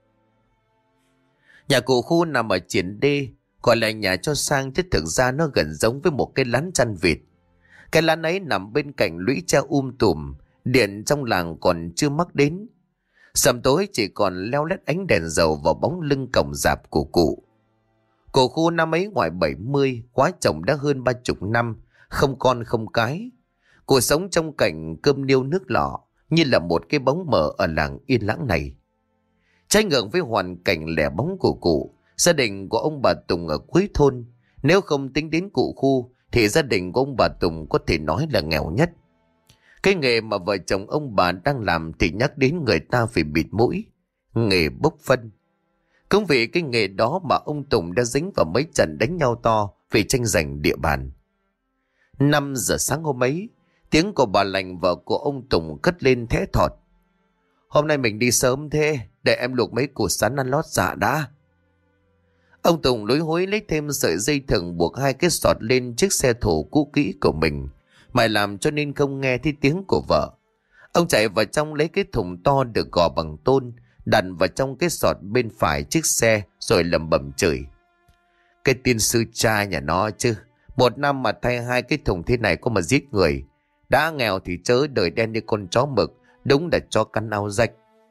Nhà cụ Khu nằm ở triển đê, gọi là nhà cho sang chứ thực ra nó gần giống với một cái lán chăn vịt. Cái lán ấy nằm bên cạnh lũy tre um tùm, điện trong làng còn chưa mắc đến. Sầm tối chỉ còn leo lét ánh đèn dầu vào bóng lưng cổng rạp của cụ. Cụ Khu năm ấy ngoài bảy mươi, quá chồng đã hơn ba chục năm, không con không cái. Cuộc sống trong cảnh cơm niêu nước lọ, như là một cái bóng mờ ở làng yên lãng này. Trái ngược với hoàn cảnh lẻ bóng của cụ, gia đình của ông bà Tùng ở cuối thôn, nếu không tính đến cụ Khu thì gia đình của ông bà Tùng có thể nói là nghèo nhất. Cái nghề mà vợ chồng ông bà đang làm thì nhắc đến người ta phải bịt mũi, nghề bốc phân. Cũng vì cái nghề đó mà ông Tùng đã dính vào mấy trận đánh nhau to vì tranh giành địa bàn. Năm giờ sáng hôm ấy, tiếng của bà Lành vợ của ông Tùng cất lên thẽ thọt. Hôm nay mình đi sớm thế, để em luộc mấy củ sắn ăn lót dạ đã. Ông Tùng lối hối lấy thêm sợi dây thừng buộc hai cái sọt lên chiếc xe thổ cũ kỹ của mình, mày làm cho nên không nghe thấy tiếng của vợ. Ông chạy vào trong lấy cái thùng to được gò bằng tôn, đặt vào trong cái sọt bên phải chiếc xe rồi lẩm bẩm chửi. Cái tiên sư cha nhà nó chứ, một năm mà thay hai cái thùng thế này có mà giết người. Đã nghèo thì chớ đời đen như con chó mực, đúng là cho cắn áo rách.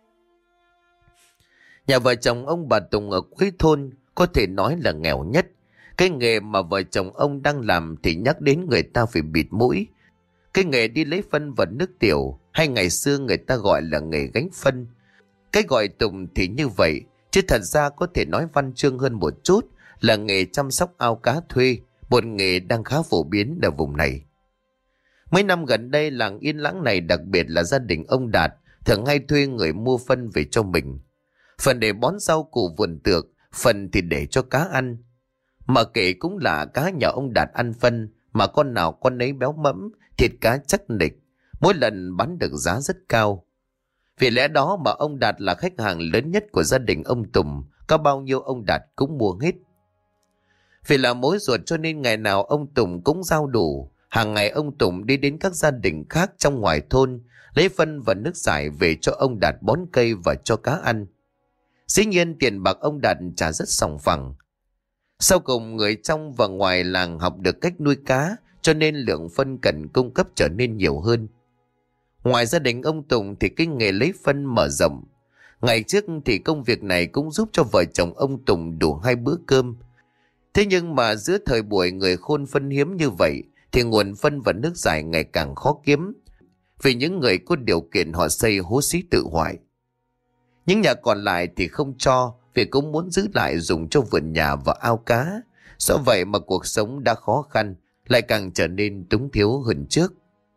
Nhà vợ chồng ông bà Tùng ở cuối thôn có thể nói là nghèo nhất. Cái nghề mà vợ chồng ông đang làm thì nhắc đến người ta phải bịt mũi. Cái nghề đi lấy phân vật nước tiểu, hay ngày xưa người ta gọi là nghề gánh phân. Cái gọi Tùng thì như vậy, chứ thật ra có thể nói văn chương hơn một chút là nghề chăm sóc ao cá thuê, một nghề đang khá phổ biến ở vùng này. Mấy năm gần đây làng yên lãng này, đặc biệt là gia đình ông Đạt, thường hay thuê người mua phân về cho mình. Phần để bón rau củ vườn tược, phần thì để cho cá ăn. Mà kể cũng là cá nhà ông Đạt ăn phân, mà con nào con nấy béo mẫm, thịt cá chắc nịch, mỗi lần bán được giá rất cao. Vì lẽ đó mà ông Đạt là khách hàng lớn nhất của gia đình ông Tùng, có bao nhiêu ông Đạt cũng mua hết. Vì là mối ruột cho nên ngày nào ông Tùng cũng giao đủ. Hàng ngày ông Tùng đi đến các gia đình khác trong ngoài thôn, lấy phân và nước giải về cho ông Đạt bón cây và cho cá ăn. Dĩ nhiên tiền bạc ông Đạt trả rất sòng phẳng. Sau cùng người trong và ngoài làng học được cách nuôi cá, cho nên lượng phân cần cung cấp trở nên nhiều hơn. Ngoài gia đình ông Tùng thì cái nghề lấy phân mở rộng. Ngày trước thì công việc này cũng giúp cho vợ chồng ông Tùng đủ hai bữa cơm. Thế nhưng mà giữa thời buổi người khôn phân hiếm như vậy thì nguồn phân và nước giải ngày càng khó kiếm. Vì những người có điều kiện họ xây hố xí tự hoại. Những nhà còn lại thì không cho, vì cũng muốn giữ lại dùng cho vườn nhà và ao cá. Do vậy mà cuộc sống đã khó khăn, lại càng trở nên túng thiếu hơn trước.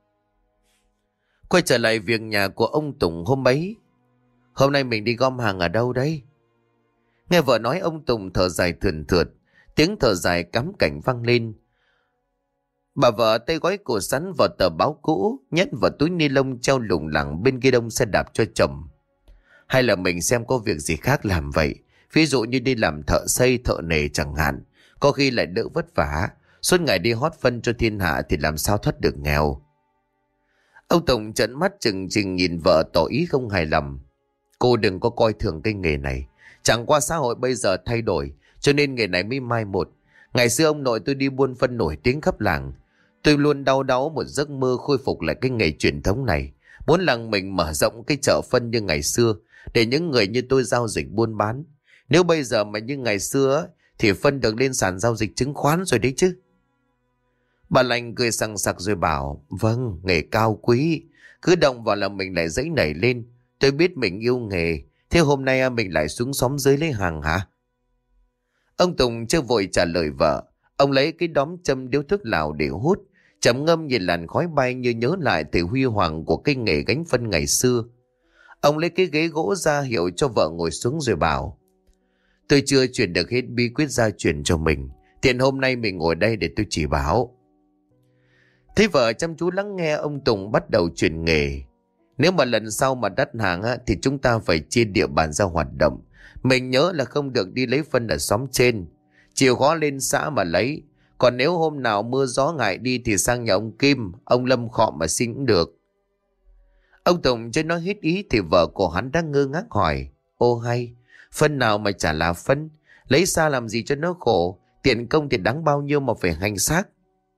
Quay trở lại việc nhà của ông Tùng hôm ấy. Hôm nay mình đi gom hàng ở đâu đấy? Nghe vợ nói ông Tùng thở dài thườn thượt, tiếng thở dài cắm cảnh vang lên. Bà vợ tay gói củ sắn vào tờ báo cũ, nhét vào túi ni lông treo lủng lẳng bên ghi đông xe đạp cho chồng. Hay là mình xem có việc gì khác làm vậy, ví dụ như đi làm thợ xây thợ nề chẳng hạn, có khi lại đỡ vất vả. Suốt ngày đi hót phân cho thiên hạ thì làm sao thoát được nghèo. Ông Tùng trợn mắt chừng chừng nhìn vợ tỏ ý không hài lòng. Cô đừng có coi thường cái nghề này, chẳng qua xã hội bây giờ thay đổi cho nên nghề này mới mai một. Ngày xưa ông nội tôi đi buôn phân nổi tiếng khắp làng. Tôi luôn đau đáu một giấc mơ khôi phục lại cái nghề truyền thống này, muốn làng mình mở rộng cái chợ phân như ngày xưa để những người như tôi giao dịch buôn bán. Nếu bây giờ mà như ngày xưa thì phân được lên sàn giao dịch chứng khoán rồi đấy chứ. Bà Lành cười sằng sặc rồi bảo, vâng, nghề cao quý, cứ động vào là mình lại dãy nảy lên. Tôi biết mình yêu nghề, thế hôm nay mình lại xuống xóm dưới lấy hàng hả? Ông Tùng chưa vội trả lời vợ. Ông lấy cái đóm châm điếu thuốc lào để hút, trầm ngâm nhìn làn khói bay như nhớ lại thời huy hoàng của cái nghề gánh phân ngày xưa. Ông lấy cái ghế gỗ ra hiệu cho vợ ngồi xuống rồi bảo, tôi chưa truyền được hết bí quyết gia truyền cho mình, tiện hôm nay mình ngồi đây để tôi chỉ bảo. Thấy vợ chăm chú lắng nghe, ông Tùng bắt đầu truyền nghề. Nếu mà lần sau mà đắt hàng á, thì chúng ta phải chia địa bàn ra hoạt động. Mình nhớ là không được đi lấy phân ở xóm trên. Chịu khó lên xã mà lấy. Còn nếu hôm nào mưa gió ngại đi thì sang nhà ông Kim, ông Lâm Khọm mà xin cũng được. Ông Tùng chưa nói hết ý thì vợ của hắn đang ngơ ngác hỏi. Ô hay, phân nào mà chả là phân, lấy xa làm gì cho nó khổ, tiền công thì đáng bao nhiêu mà phải hành xác.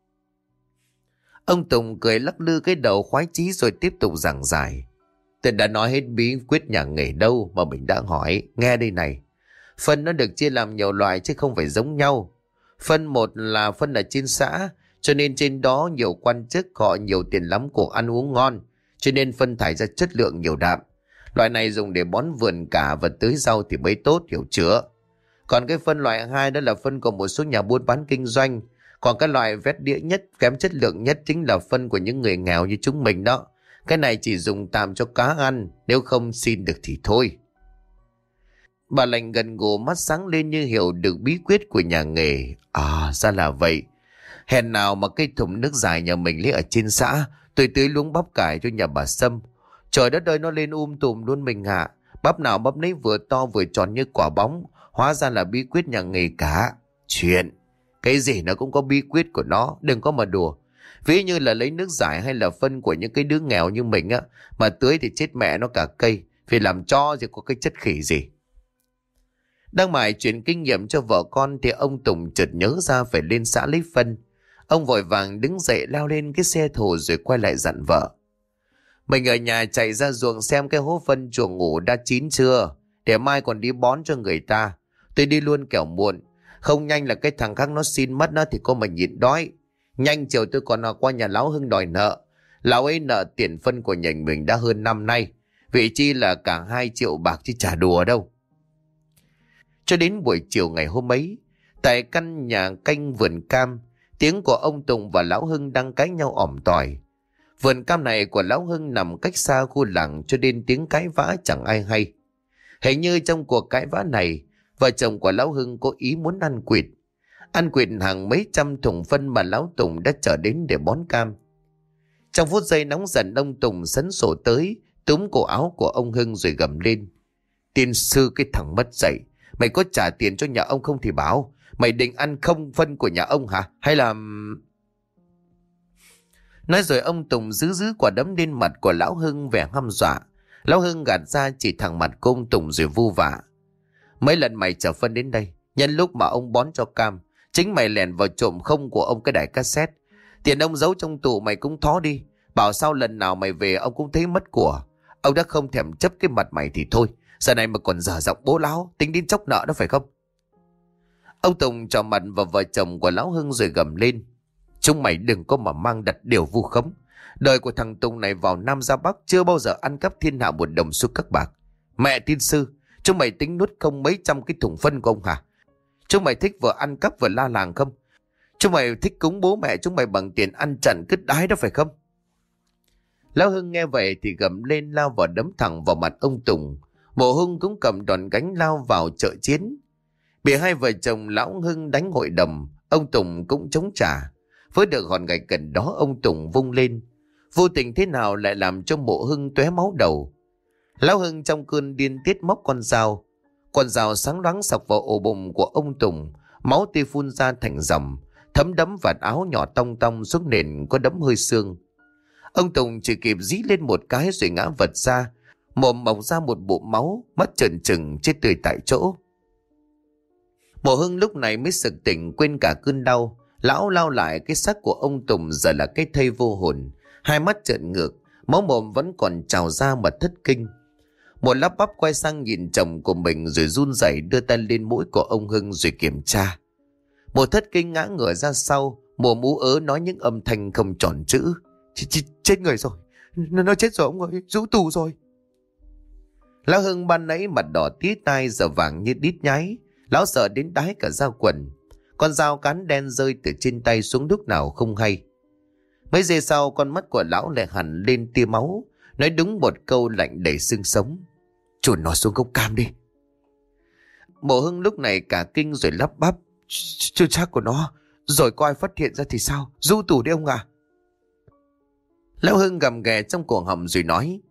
Ông Tùng cười lắc lư cái đầu khoái chí rồi tiếp tục giảng giải. Tôi đã nói hết bí quyết nhà nghề đâu mà mình đã hỏi, nghe đây này. Phân nó được chia làm nhiều loại chứ không phải giống nhau. Phân một là phân ở trên xã, cho nên trên đó nhiều quan chức họ nhiều tiền lắm, cuộc ăn uống ngon, cho nên phân thải ra chất lượng nhiều đạm. Loại này dùng để bón vườn cả và tưới rau thì mới tốt, hiểu chưa? Còn cái phân loại hai đó là phân của một số nhà buôn bán kinh doanh. Còn cái loại vét đĩa nhất, kém chất lượng nhất chính là phân của những người nghèo như chúng mình đó. Cái này chỉ dùng tạm cho cá ăn, nếu không xin được thì thôi. Bà Lành gần gù, mắt sáng lên như hiểu được bí quyết của nhà nghề. À, ra là vậy. Hèn nào mà cái thùng nước dài nhà mình lấy ở trên xã, tôi tưới luống bắp cải cho nhà bà Sâm. Trời đất ơi, nó lên um tùm luôn mình ạ. Bắp nào bắp nấy vừa to vừa tròn như quả bóng. Hóa ra là bí quyết nhà nghề cả. Chuyện, cái gì nó cũng có bí quyết của nó, đừng có mà đùa. Ví như là lấy nước giải hay là phân của những cái đứa nghèo như mình á, mà tưới thì chết mẹ nó cả cây. Vì làm cho thì có cái chất khỉ gì. Đang mải chuyển kinh nghiệm cho vợ con thì ông Tùng chợt nhớ ra phải lên xã lấy phân. Ông vội vàng đứng dậy leo lên cái xe thồ rồi quay lại dặn vợ. Mình ở nhà chạy ra ruộng xem cái hố phân chuồng ngủ đã chín chưa, để mai còn đi bón cho người ta. Tôi đi luôn kẻo muộn, không nhanh là cái thằng khác nó xin mất nó thì có mà nhịn đói. Nhanh chiều tôi còn qua nhà lão Hưng đòi nợ. Lão ấy nợ tiền phân của nhà mình đã hơn năm nay, vị chi là cả hai triệu bạc chứ chả đùa đâu. Cho đến buổi chiều ngày hôm ấy, tại căn nhà canh vườn cam, tiếng của ông Tùng và lão Hưng đang cãi nhau ỏm tỏi. Vườn cam này của lão Hưng nằm cách xa khu làng cho nên tiếng cãi vã chẳng ai hay. Hình như trong cuộc cãi vã này, vợ chồng của lão Hưng có ý muốn ăn quỵt. Ăn quỵt hàng mấy trăm thùng phân mà lão Tùng đã chở đến để bón cam. Trong phút giây nóng giận, ông Tùng sấn sổ tới, túm cổ áo của ông Hưng rồi gầm lên. Tiên sư cái thằng mất dạy, mày có trả tiền cho nhà ông không thì báo. Mày định ăn không phân của nhà ông hả? Hay là... Nói rồi ông Tùng giữ giữ quả đấm lên mặt của lão Hưng vẻ hăm dọa. Lão Hưng gạt ra chỉ thẳng mặt của ông Tùng rồi vu vạ. Mấy lần mày chở phân đến đây, nhân lúc mà ông bón cho cam, chính mày lèn vào trộm không của ông cái đài cassette. Tiền ông giấu trong tủ mày cũng thó đi. Bảo sao lần nào mày về ông cũng thấy mất của. Ông đã không thèm chấp cái mặt mày thì thôi, giờ này mà còn dở giọng bố láo, tính đến chốc nợ đó phải không? Ông Tùng trò mặt vào vợ chồng của lão Hưng rồi gầm lên. Chúng mày đừng có mà mang đặt điều vu khống. Đời của thằng Tùng này vào Nam ra Bắc chưa bao giờ ăn cắp thiên hạ một đồng xu các bạc. Mẹ tiên sư, chúng mày tính nuốt không mấy trăm cái thùng phân của ông hả? Chúng mày thích vừa ăn cắp vừa la làng không? Chúng mày thích cúng bố mẹ chúng mày bằng tiền ăn chặn cứt đái đó phải không? Lão Hưng nghe vậy thì gầm lên lao vào đấm thẳng vào mặt ông Tùng. Mộ Hưng cũng cầm đòn gánh lao vào trợ chiến. Bị hai vợ chồng lão Hưng đánh hội đồng, ông Tùng cũng chống trả. Với được hòn gạch gần đó ông Tùng vung lên. Vô tình thế nào lại làm cho Mộ Hưng tóe máu đầu. Lão Hưng trong cơn điên tiết móc con dao. Con dao sáng loáng sọc vào ổ bụng của ông Tùng. Máu tươi phun ra thành dòng, thấm đẫm vạt áo nhỏ tong tong xuống nền có đẫm hơi xương. Ông Tùng chỉ kịp dí lên một cái rồi ngã vật ra, mồm mọc ra một bụng máu, mắt trợn trừng chết tươi tại chỗ. Mộ Hưng lúc này mới sực tỉnh, quên cả cơn đau. Lão lao lại cái xác của ông Tùng giờ là cái thây vô hồn, hai mắt trợn ngược, máu mồm vẫn còn trào ra mà thất kinh. Một lắp bắp quay sang nhìn chồng của mình rồi run rẩy đưa tay lên mũi của ông Hưng rồi kiểm tra. Một thất kinh ngã ngửa ra sau, mồm ú ớ nói những âm thanh không tròn chữ. Ch ch chết người rồi, nó, nó chết rồi ông ơi, rũ tù rồi. Lão Hưng ban nãy mặt đỏ tía tai giờ vàng như đít nháy, lão sợ đến đái cả da quần. Con dao cán đen rơi từ trên tay xuống lúc nào không hay. Mấy giây sau con mắt của lão lại hẳn lên tia máu, nói đúng một câu lạnh đầy xương sống. Chuồn nó xuống gốc cam đi. Mộ Hưng lúc này cả kinh rồi lắp bắp. Chưa chắc của nó, rồi coi phát hiện ra thì sao, rũ tù đi ông à. Lão Hưng gầm ghè trong cổ họng rồi nói.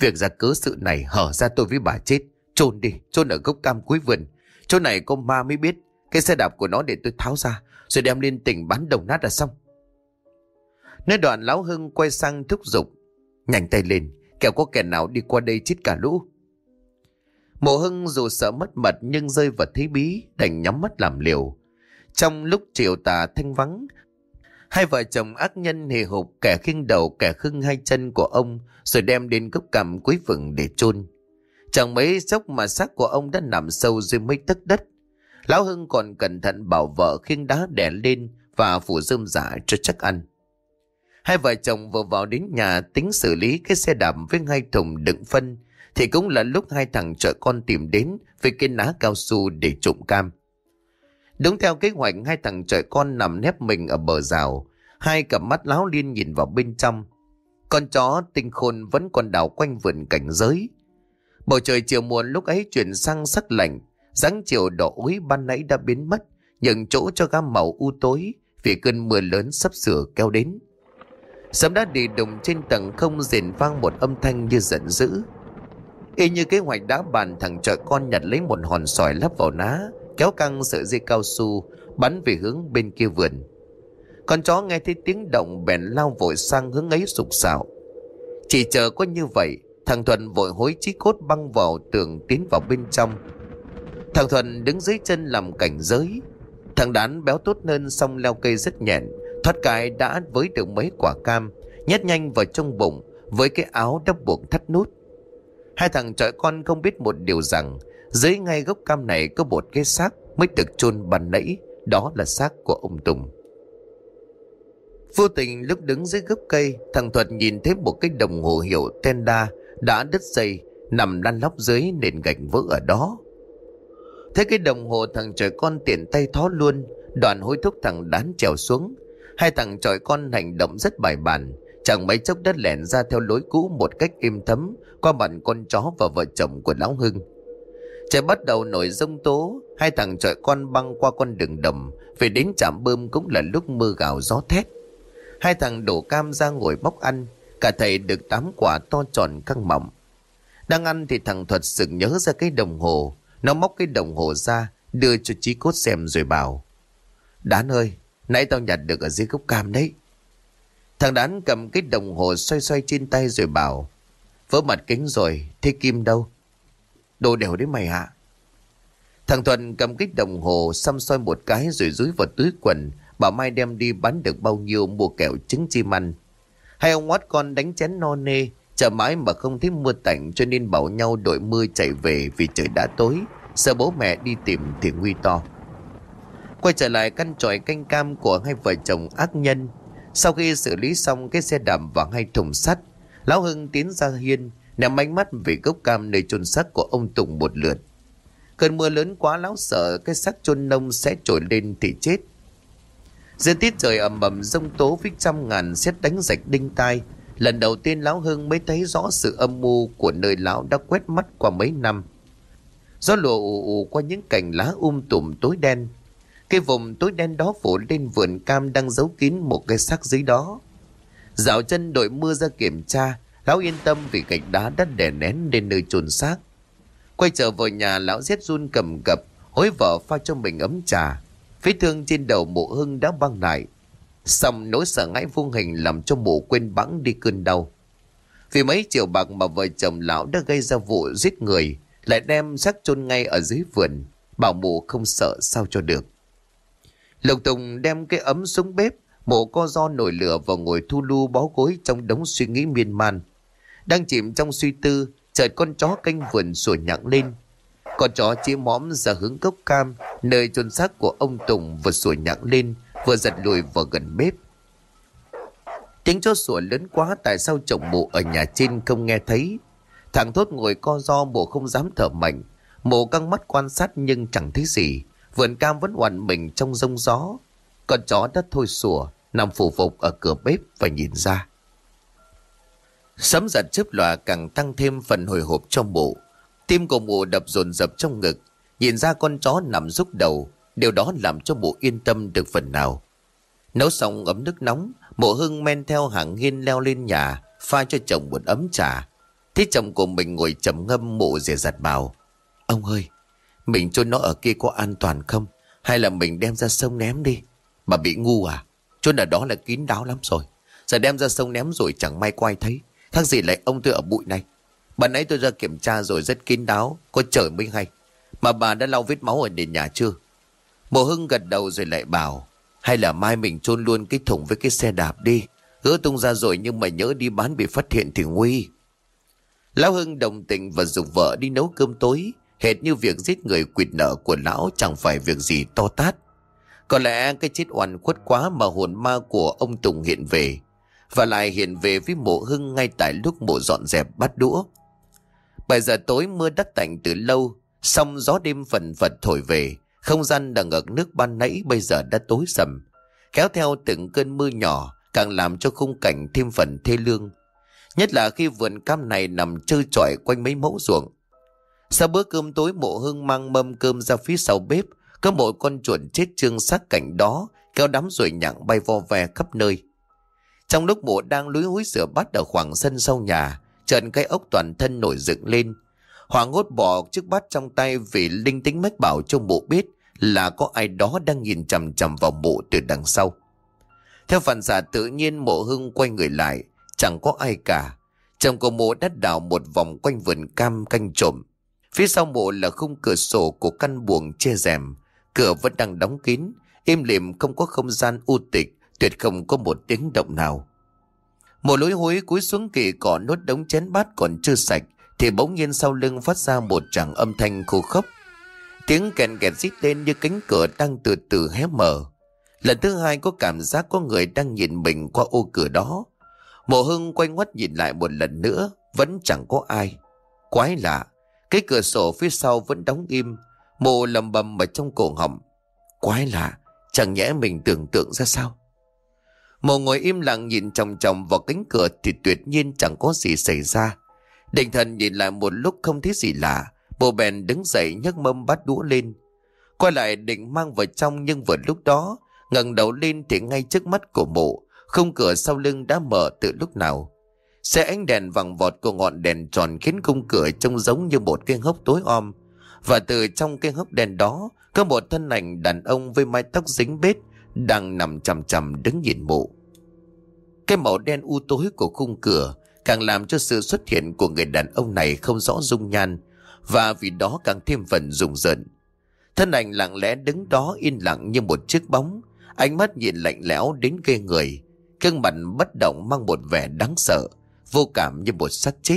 Việc ra cớ sự này hở ra tôi với bà chết. Chôn đi, chôn ở gốc cam cuối vườn. Chỗ này có ma mới biết. Cái xe đạp của nó để tôi tháo ra, rồi đem lên tỉnh bán đồng nát là xong. Nói đoạn Lão Hưng quay sang thúc giục: Nhanh tay lên, kẻo có kẻ nào đi qua đây chết cả lũ. Mộ Hưng dù sợ mất mật nhưng rơi vào thế bí, đành nhắm mắt làm liều. Trong lúc chiều tà thanh vắng, hai vợ chồng ác nhân hề hục, kẻ khiêng đầu kẻ khưng hai chân của ông, rồi đem đến gốc cam cuối vườn để chôn. Chẳng mấy chốc mà xác của ông đã nằm sâu dưới mấy tấc đất. Lão Hưng còn cẩn thận bảo vợ khiêng đá đè lên và phủ rơm rạ cho chắc ăn. Hai vợ chồng vừa vào đến nhà tính xử lý cái xe đạp với hai thùng đựng phân, thì cũng là lúc hai thằng chọi con tìm đến với cái ná cao su để trộm cam. Đúng theo kế hoạch, hai thằng chọi con nằm nép mình ở bờ rào, hai cặp mắt láo liên nhìn vào bên trong. Con chó tinh khôn vẫn còn đảo quanh vườn cảnh giới. Bầu trời chiều muộn lúc ấy chuyển sang sắc lạnh, dáng chiều đỏ úi ban nãy đã biến mất, nhường chỗ cho gam màu u tối vì cơn mưa lớn sắp sửa kéo đến. Sấm đã đi đùng trên tầng không, rền vang một âm thanh như giận dữ. Y như kế hoạch đã bàn, thằng chọi con nhặt lấy một hòn sỏi lắp vào ná, kéo căng sợi dây cao su bắn về hướng bên kia vườn. Con chó nghe thấy tiếng động bèn lao vội sang hướng ấy sục sạo. Chỉ chờ có như vậy, thằng Thuận vội hối chí cốt băng vào tường tiến vào bên trong. Thằng Thuận đứng dưới chân làm cảnh giới. Thằng Đán béo tốt hơn xong leo cây rất nhẹn, thoát cái đã với được mấy quả cam, nhét nhanh vào trong bụng với cái áo đắp buộc thắt nút. Hai thằng chọi con không biết một điều rằng dưới ngay gốc cam này có một cái xác mới được chôn ban nãy, đó là xác của ông Tùng. Vô tình lúc đứng dưới gốc cây, thằng Thuật nhìn thấy một cái đồng hồ hiệu Tenda đã đứt dây nằm lăn lóc dưới nền gạch vỡ ở đó. Thấy cái đồng hồ, thằng chọi con tiện tay thó luôn, đoạn hối thúc thằng Đán trèo xuống. Hai thằng chọi con hành động rất bài bản, chẳng mấy chốc đất lẻn ra theo lối cũ một cách êm thấm qua mặt con chó và vợ chồng của Lão Hưng. Trời bắt đầu nổi giông tố, hai thằng chọi con băng qua con đường đầm về đến trạm bơm cũng là lúc mưa gào gió thét. Hai thằng đổ cam ra ngồi bóc ăn, cả thầy được tám quả to tròn căng mọng. Đang ăn thì thằng Thuật sực nhớ ra cái đồng hồ, nó móc cái đồng hồ ra đưa cho Chí Cốt xem rồi bảo: Đán ơi, nãy tao nhặt được ở dưới gốc cam đấy. Thằng Đán cầm cái đồng hồ xoay xoay trên tay rồi bảo: Vỡ mặt kính rồi, thế kim đâu? Đồ đẻo đấy mày ạ. Thằng Thuận cầm cái đồng hồ xăm soi một cái rồi dúi vào túi quần, bảo mai đem đi bán được bao nhiêu mua kẹo trứng chim ăn. Hai ông ngoắt con đánh chén no nê, chờ mãi mà không thấy mưa tạnh cho nên bảo nhau đội mưa chạy về vì trời đã tối, sợ bố mẹ đi tìm thì nguy to. Quay trở lại căn tròi canh cam của hai vợ chồng ác nhân. Sau khi xử lý xong cái xe đạp và hai thùng sắt, Lão Hưng tiến ra hiên ném ánh mắt về gốc cam nơi chôn xác của ông Tùng một lượt. Cơn mưa lớn quá, lão sợ cái xác chôn nông sẽ trồi lên thì chết. Giữa tiết trời ầm ầm giông tố với trăm ngàn sét đánh rạch đinh tai, lần đầu tiên Lão Hưng mới thấy rõ sự âm mưu của nơi lão đã quét mắt qua mấy năm. Gió lùa ù ù qua những cành lá um tùm tối đen. Cái vùng tối đen đó phủ lên vườn cam đang giấu kín một cái xác dưới đó. Dạo chân đội mưa ra kiểm tra, lão yên tâm vì gạch đá đã đè nén lên nơi chôn xác. Quay trở vào nhà, lão rét run cầm cập hối vợ pha cho mình ấm trà. Vết thương trên đầu Mộ Hưng đã băng lại, xong nỗi sợ hãi vô hình làm cho Mộ quên bẵng đi cơn đau. Vì mấy triệu bạc mà vợ chồng lão đã gây ra vụ giết người, lại đem xác chôn ngay ở dưới vườn, bảo Mộ không sợ sao cho được. Lục Tùng đem cái ấm xuống bếp, Mộ co ro nổi lửa và ngồi thu lu bó gối trong đống suy nghĩ miên man. Đang chìm trong suy tư, chợt con chó canh vườn sủa nhặng lên. Con chó chĩa mõm ra hướng gốc cam nơi chôn xác của ông Tùng, vừa sủa nhặng lên vừa giật lùi vào gần bếp. Tiếng chó sủa lớn quá, tại sao chồng Mộ ở nhà trên không nghe thấy? Thằng Thốt ngồi co ro, Mộ không dám thở mạnh. Mộ căng mắt quan sát nhưng chẳng thấy gì. Vườn cam vẫn oằn mình trong giông gió. Con chó đã thôi sủa, nằm phủ phục ở cửa bếp và nhìn ra. Sấm giật chớp lòa càng tăng thêm phần hồi hộp cho Mộ. Tim của Mộ đập dồn dập trong ngực. Nhìn ra con chó nằm rúc đầu, điều đó làm cho Mộ yên tâm được phần nào. Nấu xong ấm nước nóng, Mộ Hưng men theo hàng hiên leo lên nhà, pha cho chồng một ấm trà. Thấy chồng của mình ngồi trầm ngâm, mụ dè dặt bảo: Ông ơi, mình chôn nó ở kia có an toàn không? Hay là mình đem ra sông ném đi? Bà bị ngu à? Chôn ở đó là kín đáo lắm rồi. Giờ đem ra sông ném rồi chẳng may có ai thấy. Khác gì lại ông tôi ở bụi này. Bà nãy tôi ra kiểm tra rồi, rất kín đáo, có trời mới hay. Mà bà đã lau vết máu ở nền nhà chưa? Mộ Hưng gật đầu rồi lại bảo: Hay là mai mình chôn luôn cái thùng với cái xe đạp đi. Gỡ tung ra rồi nhưng mà nhớ đi bán bị phát hiện thì nguy. Lão Hưng đồng tình và giục vợ đi nấu cơm tối, hệt như việc giết người quỵt nợ của lão chẳng phải việc gì to tát. Có lẽ cái chết oan khuất quá mà hồn ma của ông Tùng hiện về, và lại hiện về với Mộ Hưng ngay tại lúc mộ dọn dẹp bát đũa. Bảy giờ tối, mưa đã tạnh từ lâu, song gió đêm phần phật thổi về, không gian đang ngập nước ban nãy bây giờ đã tối sầm, kéo theo từng cơn mưa nhỏ càng làm cho khung cảnh thêm phần thê lương. Nhất là khi vườn cam này nằm trơ trọi quanh mấy mẫu ruộng. Sau bữa cơm tối, Mộ Hưng mang mâm cơm ra phía sau bếp. Có một con chuột chết trương xác cảnh đó, kéo đám ruồi nhặng bay vo ve khắp nơi. Trong lúc mộ đang lúi húi rửa bát ở khoảng sân sau nhà, chợt cái ốc toàn thân nổi dựng lên. Hoảng hốt bỏ chiếc bát trong tay vì linh tính mách bảo cho mộ biết là có ai đó đang nhìn chằm chằm vào mộ từ đằng sau. Theo phản xạ tự nhiên, Mộ Hưng quay người lại, chẳng có ai cả. Chồng của mộ đã đào một vòng quanh vườn cam canh trộm. Phía sau mộ là khung cửa sổ của căn buồng che rèm, cửa vẫn đang đóng kín, im lìm không có không gian u tịch, tuyệt không có một tiếng động nào. Mộ lối hối cúi xuống kỵ cỏ nốt đống chén bát còn chưa sạch, thì bỗng nhiên sau lưng phát ra một tràng âm thanh khô khốc. Tiếng kèn kẹt rít lên như cánh cửa đang từ từ hé mở. Lần thứ hai có cảm giác có người đang nhìn mình qua ô cửa đó. Mộ Hưng quay ngoắt nhìn lại một lần nữa, vẫn chẳng có ai. Quái lạ, cái cửa sổ phía sau vẫn đóng im. Mộ lầm bầm ở trong cổ họng: Quái lạ, chẳng nhẽ mình tưởng tượng ra sao? Mộ ngồi im lặng nhìn chòng chòng vào cánh cửa thì tuyệt nhiên chẳng có gì xảy ra. Định thần nhìn lại một lúc không thấy gì lạ, Mộ bèn đứng dậy nhấc mâm bát đũa lên, quay lại định mang vào trong, nhưng vừa lúc đó ngẩng đầu lên thì ngay trước mắt của mộ, khung cửa sau lưng đã mở từ lúc nào. Xe ánh đèn vàng vọt của ngọn đèn tròn khiến khung cửa trông giống như một cái hốc tối om, và từ trong cái hốc đèn đó có một thân ảnh đàn ông với mái tóc dính bết đang nằm chằm chằm đứng nhìn mộ. Cái màu đen u tối của khung cửa càng làm cho sự xuất hiện của người đàn ông này không rõ dung nhan, và vì đó càng thêm phần rùng rợn. Thân ảnh lặng lẽ đứng đó yên lặng như một chiếc bóng, ánh mắt nhìn lạnh lẽo đến ghê người, gương mặt bất động mang một vẻ đáng sợ, vô cảm như một xác chết.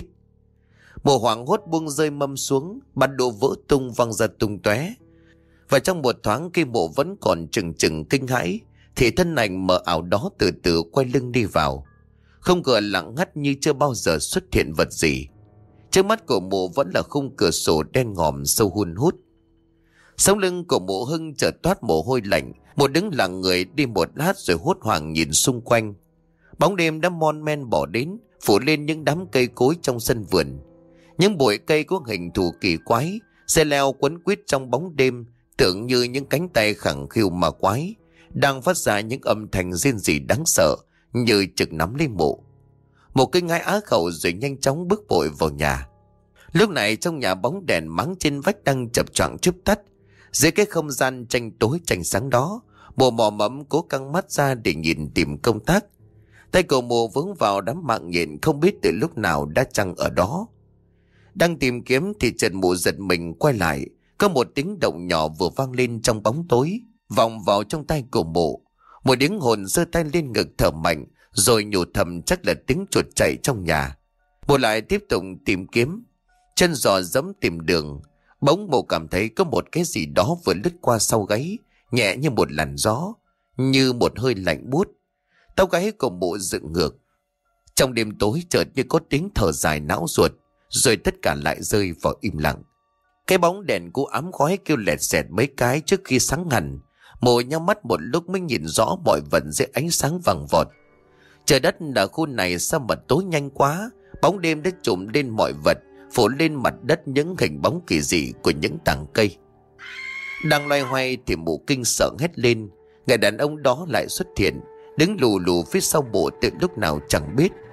Mộ hoảng hốt buông rơi mâm xuống, bát đũa vỡ tung văng ra tung tóe. Và trong một thoáng khi mộ vẫn còn chừng chừng kinh hãi, thì thân ảnh mờ ảo đó từ từ quay lưng đi vào. Không cửa lặng ngắt như chưa bao giờ xuất hiện vật gì. Trước mắt của mộ vẫn là khung cửa sổ đen ngòm sâu hun hút. Sống lưng của Mộ Hưng chợt toát mồ hôi lạnh. Một đứng lặng người đi một lát rồi hốt hoảng nhìn xung quanh. Bóng đêm đã mon men bỏ đến, phủ lên những đám cây cối trong sân vườn. Những bụi cây có hình thù kỳ quái, xe leo quấn quýt trong bóng đêm, tưởng như những cánh tay khẳng khiu mà quái, đang phát ra những âm thanh rên rỉ đáng sợ, như trực nắm lấy mộ. Một kinh hãi á khẩu rồi nhanh chóng bước vội vào nhà. Lúc này trong nhà bóng đèn mắng trên vách đang chập choạng chớp tắt. Dưới cái không gian tranh tối tranh sáng đó, Mộ mò mẫm cố căng mắt ra để nhìn tìm công tác. Tay của Mộ vướng vào đám mạng nhện không biết từ lúc nào đã chăng ở đó. Đang tìm kiếm thì chợt Mộ giật mình quay lại. Có một tiếng động nhỏ vừa vang lên trong bóng tối, vòng vào trong tay của Mộ. Một tiếng hồn giơ tay lên ngực thở mạnh, rồi nhủ thầm chắc là tiếng chuột chạy trong nhà. Mộ lại tiếp tục tìm kiếm, chân giò dẫm tìm đường. Bỗng Mộ cảm thấy có một cái gì đó vừa lướt qua sau gáy, nhẹ như một làn gió, như một hơi lạnh buốt. Tóc gáy của Mộ dựng ngược. Trong đêm tối chợt như có tiếng thở dài não ruột, rồi tất cả lại rơi vào im lặng. Cái bóng đèn cũ ám khói kêu lẹt xẹt mấy cái trước khi sáng hẳn. Mộ nhắm mắt một lúc mới nhìn rõ mọi vật dưới ánh sáng vàng vọt. Trời đất ở khu này sao mà tối nhanh quá. Bóng đêm đã trùm lên mọi vật, phủ lên mặt đất những hình bóng kỳ dị của những tảng cây. Đang loay hoay thì Mộ kinh sợ hét lên. Người đàn ông đó lại xuất hiện, đứng lù lù phía sau Mộ từ lúc nào chẳng biết.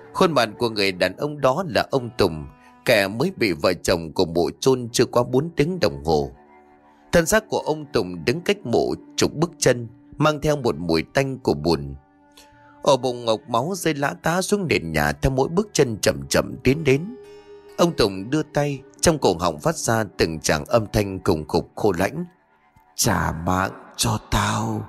Khuôn mặt của người đàn ông đó là ông Tùng, kẻ mới bị vợ chồng của mụ chôn chưa qua bốn tiếng đồng hồ. Thân xác của ông Tùng đứng cách mộ chục bước chân, mang theo một mùi tanh của bùn. Ở bụng ngọc máu rơi lã tã xuống nền nhà theo mỗi bước chân chậm chậm tiến đến. Ông Tùng đưa tay, trong cổ họng phát ra từng tràng âm thanh cùng khục khô lãnh. Trả mạng cho tao.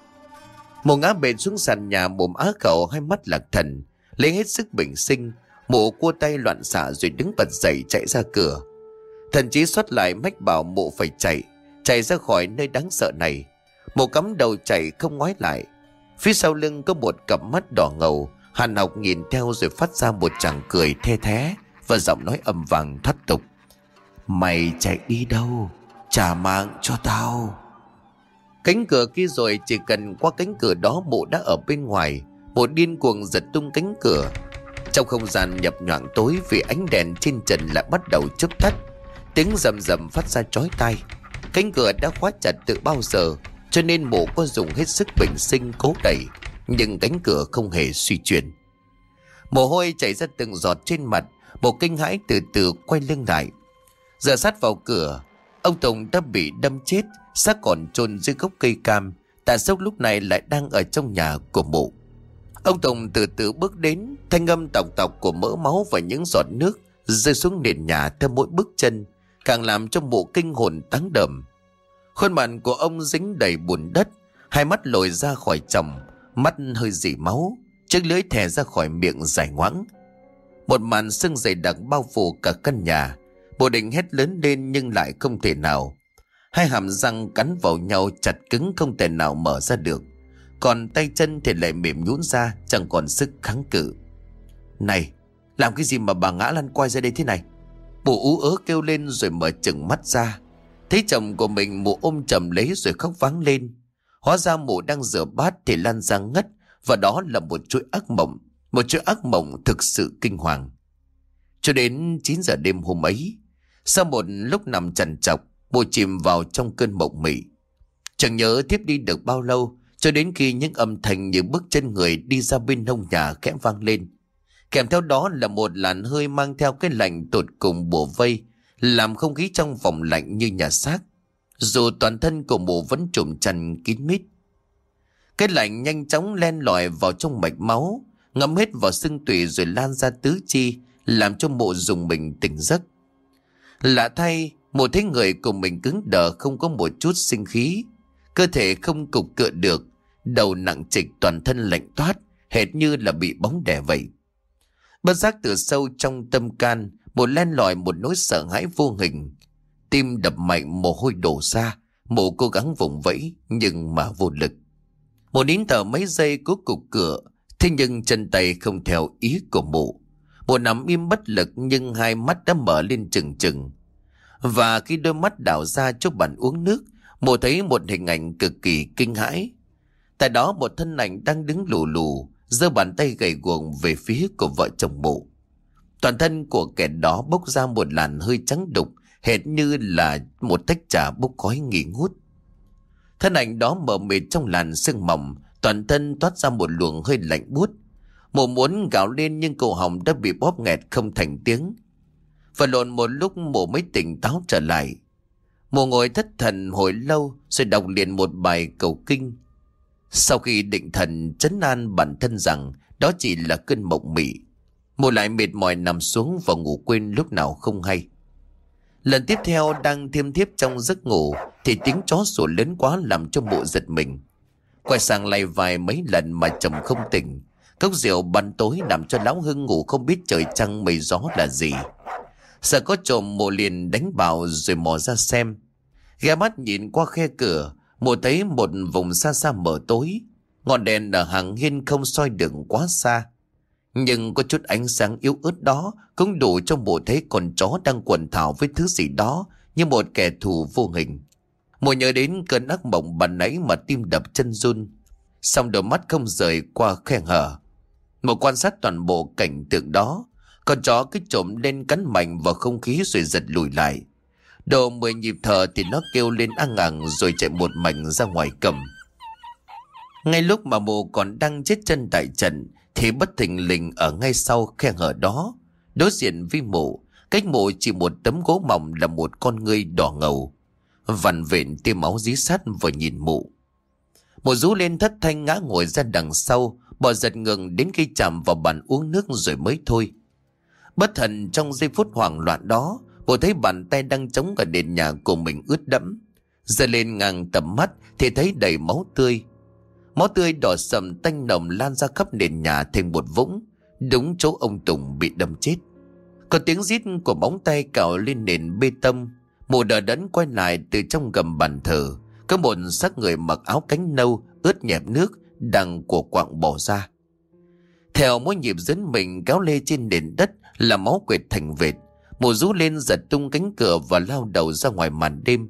Mụ ngã bệt xuống sàn nhà, mồm á khẩu, hai mắt lạc thần. Lấy hết sức bình sinh, mụ cua tay loạn xạ rồi đứng bật dậy chạy ra cửa. Thần trí xuất lại mách bảo mụ phải chạy, chạy ra khỏi nơi đáng sợ này. Mụ cắm đầu chạy không ngoái lại. Phía sau lưng có một cặp mắt đỏ ngầu. Hàn Học nhìn theo rồi phát ra một tràng cười the thé và giọng nói âm vang thoát tục. Mày chạy đi đâu? Trả mạng cho tao. Cánh cửa kia rồi, chỉ cần qua cánh cửa đó mụ đã ở bên ngoài. Mụ điên cuồng giật tung cánh cửa. Trong không gian nhập nhoạng tối vì ánh đèn trên trần lại bắt đầu chớp tắt. Tiếng rầm rầm phát ra chói tai. Cánh cửa đã khóa chặt từ bao giờ, cho nên mụ có dùng hết sức bình sinh cố đẩy, nhưng cánh cửa không hề suy chuyển. Mồ hôi chảy ra từng giọt trên mặt. Mụ kinh hãi từ từ quay lưng lại. Dựa sát vào cửa, ông Tùng đã bị đâm chết, xác còn chôn dưới gốc cây cam. Tạ Sốc lúc này lại đang ở trong nhà của mụ. Ông Tùng từ từ bước đến, thanh âm tọc tọc của mỡ máu và những giọt nước rơi xuống nền nhà theo mỗi bước chân, càng làm cho mụ kinh hồn táng đờm. Khuôn mặt của ông dính đầy bùn đất, hai mắt lồi ra khỏi tròng, mắt hơi rỉ máu, chiếc lưỡi thè ra khỏi miệng dài ngoãng. Một màn sương dày đặc bao phủ cả căn nhà. Mụ định hét lớn lên nhưng lại không thể nào. Hai hàm răng cắn vào nhau chặt cứng, không thể nào mở ra được. Còn tay chân thì lại mềm nhũn ra, chẳng còn sức kháng cự. Này, làm cái gì mà bà ngã lăn quay ra đây thế này? Mụ ú ớ kêu lên rồi mở chừng mắt ra. Thấy chồng của mình, mụ ôm chầm lấy rồi khóc váng lên. Hóa ra mụ đang rửa bát thì lăn ra ngất. Và đó là một chuỗi ác mộng. Một chuỗi ác mộng thực sự kinh hoàng. Cho đến chín giờ đêm hôm ấy, sau một lúc nằm trằn trọc, mụ chìm vào trong cơn mộng mị. Chẳng nhớ thiếp đi được bao lâu, cho đến khi những âm thanh như bước chân người đi ra bên hông nhà khẽ vang lên. Kèm theo đó là một làn hơi mang theo cái lạnh tột cùng bủa vây, làm không khí trong phòng lạnh như nhà xác, dù toàn thân của mụ vẫn trùm chăn kín mít. Cái lạnh nhanh chóng len lỏi vào trong mạch máu, ngấm hết vào xương tủy rồi lan ra tứ chi, làm cho mụ rùng mình tỉnh giấc. Lạ thay, mụ thấy người của mình cứng đờ, không có một chút sinh khí, cơ thể không cục cựa được, đầu nặng trịch, toàn thân lạnh toát, hệt như là bị bóng đè vậy. Bất giác từ sâu trong tâm can, mụ len lỏi một nỗi sợ hãi vô hình. Tim đập mạnh, mồ hôi đổ ra, mụ cố gắng vùng vẫy nhưng mà vô lực. Mụ nín thở mấy giây cố cục cựa, thế nhưng chân tay không theo ý của mụ. Mụ nằm im bất lực nhưng hai mắt đã mở lên trừng trừng. Và khi đôi mắt đảo ra cho bàn uống nước, mụ thấy một hình ảnh cực kỳ kinh hãi. Tại đó một thân ảnh đang đứng lù lù, giơ bàn tay gầy guồng về phía của vợ chồng mụ. Toàn thân của kẻ đó bốc ra một làn hơi trắng đục, hệt như là một tách trà bốc khói nghi ngút. Thân ảnh đó mờ mịt trong làn sương mỏng, toàn thân toát ra một luồng hơi lạnh buốt. Mụ muốn gào lên nhưng cổ họng đã bị bóp nghẹt không thành tiếng. Và lộn một lúc mụ mới tỉnh táo trở lại. Mụ ngồi thất thần hồi lâu rồi đọc liền một bài cầu kinh. Sau khi định thần trấn an bản thân rằng đó chỉ là cơn mộng mị, mụ lại mệt mỏi nằm xuống và ngủ quên lúc nào không hay. Lần tiếp theo đang thiêm thiếp trong giấc ngủ thì tiếng chó sủa lớn quá làm cho mụ giật mình. Quay sang lay vài mấy lần mà chồng không tỉnh. Cốc rượu ban tối làm cho lão Hưng ngủ không biết trời trăng mây gió là gì. Sợ có trộm, mụ liền đánh bạo rồi mò ra xem. Ghé mắt nhìn qua khe cửa, mụ thấy một vùng xa xa mờ tối. Ngọn đèn ở hàng hiên không soi được quá xa, nhưng có chút ánh sáng yếu ớt đó cũng đủ cho mụ thấy con chó đang quần thảo với thứ gì đó như một kẻ thù vô hình. Mụ nhớ đến cơn ác mộng ban nãy mà tim đập chân run. Xong đôi mắt không rời qua khe hở. Mụ quan sát toàn bộ cảnh tượng đó. Con chó cứ trộm lên cắn mạnh vào không khí rồi giật lùi lại. Độ mười nhịp thở thì nó kêu lên ăng ẳng rồi chạy một mạch ra ngoài cầm. Ngay lúc mà mụ còn đang chết chân tại trận thì bất thình lình ở ngay sau khe hở đó, đối diện với mộ, cách mộ chỉ một tấm gỗ mỏng là một con ngươi đỏ ngầu, vằn vện tia máu dí sát vào nhìn mụ. Mụ rú lên thất thanh ngã ngồi ra đằng sau, bò giật ngừng đến khi chạm vào bàn uống nước rồi mới thôi. Bất thần trong giây phút hoảng loạn đó, mụ thấy bàn tay đang chống ở nền nhà của mình ướt đẫm. Giơ lên ngang tầm mắt thì thấy đầy máu tươi. Máu tươi đỏ sầm tanh nồng lan ra khắp nền nhà thành một vũng, đúng chỗ ông Tùng bị đâm chết. Có tiếng rít của móng tay cào lên nền bê tông. Mụ đờ đẫn quay lại, từ trong gầm bàn thờ có một xác người mặc áo cánh nâu ướt nhẹp nước đang của quạng bỏ ra. Theo mỗi nhịp dẫn mình kéo lê trên nền đất là máu quệt thành vệt. Mụ rú lên giật tung cánh cửa và lao đầu ra ngoài màn đêm.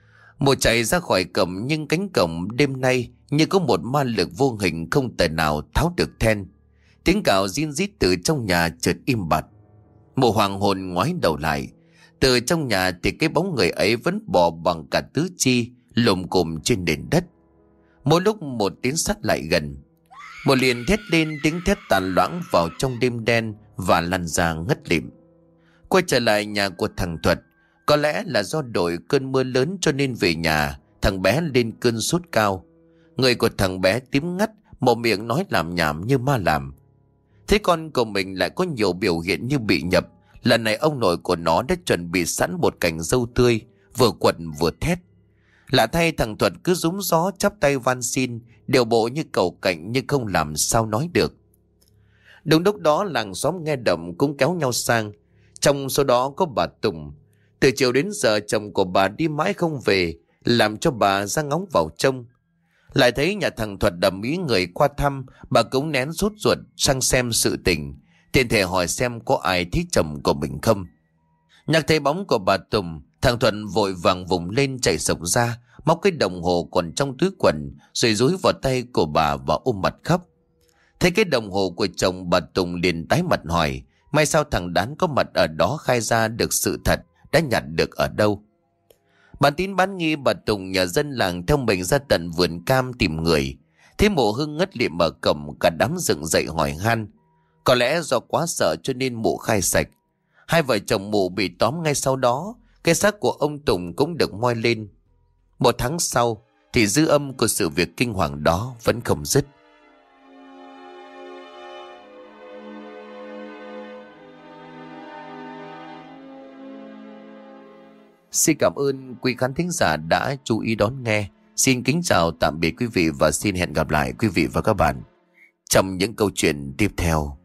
Mụ chạy ra khỏi cổng, nhưng cánh cổng đêm nay như có một ma lực vô hình không thể nào tháo được then. Tiếng cào rin rít từ trong nhà chợt im bặt. Mụ hoàng hồn ngoái đầu lại. Từ trong nhà thì cái bóng người ấy vẫn bò bằng cả tứ chi, lồm cồm trên nền đất. Mỗi lúc một tiếng sắt lại gần, mụ liền thét lên, tiếng thét tàn loãng vào trong đêm đen và lăn ra ngất lịm. Quay trở lại nhà của thằng Thuật. Có lẽ là do đội cơn mưa lớn cho nên về nhà thằng bé lên cơn sốt cao. Người của thằng bé tím ngắt, mồm miệng nói làm nhảm như ma làm. Thế con của mình lại có nhiều biểu hiện như bị nhập. Lần này ông nội của nó đã chuẩn bị sẵn một cành dâu tươi, vừa quật vừa thét. Lạ thay thằng Thuật cứ rúm gió chắp tay van xin, điều bộ như cầu cạnh nhưng không làm sao nói được. Đúng lúc đó làng xóm nghe động cũng kéo nhau sang. Trong số đó có bà Tùng. Từ chiều đến giờ chồng của bà đi mãi không về, làm cho bà ra ngóng vào trông. Lại thấy nhà thằng Thuật đầm ý người qua thăm, bà cũng nén sốt ruột sang xem sự tình, tiện thể hỏi xem có ai thích chồng của mình không. Nhắc thấy bóng của bà Tùng, thằng Thuận vội vàng vùng lên chạy sộc ra, móc cái đồng hồ còn trong túi quần rồi dúi vào tay của bà và ôm mặt khóc. Thấy cái đồng hồ của chồng, bà Tùng liền tái mặt hỏi, may sao thằng Đán có mặt ở đó khai ra được sự thật đã nhặt được ở đâu. Bán tín bán nghi, bà Tùng nhờ dân làng theo mình ra tận vườn cam tìm người. Thế mụ Hưng ngất liệm ở cổng, cả đám dựng dậy hỏi han. Có lẽ do quá sợ cho nên mụ khai sạch. Hai vợ chồng mụ bị tóm ngay sau đó. Cái xác của ông Tùng cũng được moi lên. Một tháng sau thì dư âm của sự việc kinh hoàng đó vẫn không dứt. Xin cảm ơn quý khán thính giả đã chú ý đón nghe. Xin kính chào tạm biệt quý vị và xin hẹn gặp lại quý vị và các bạn trong những câu chuyện tiếp theo.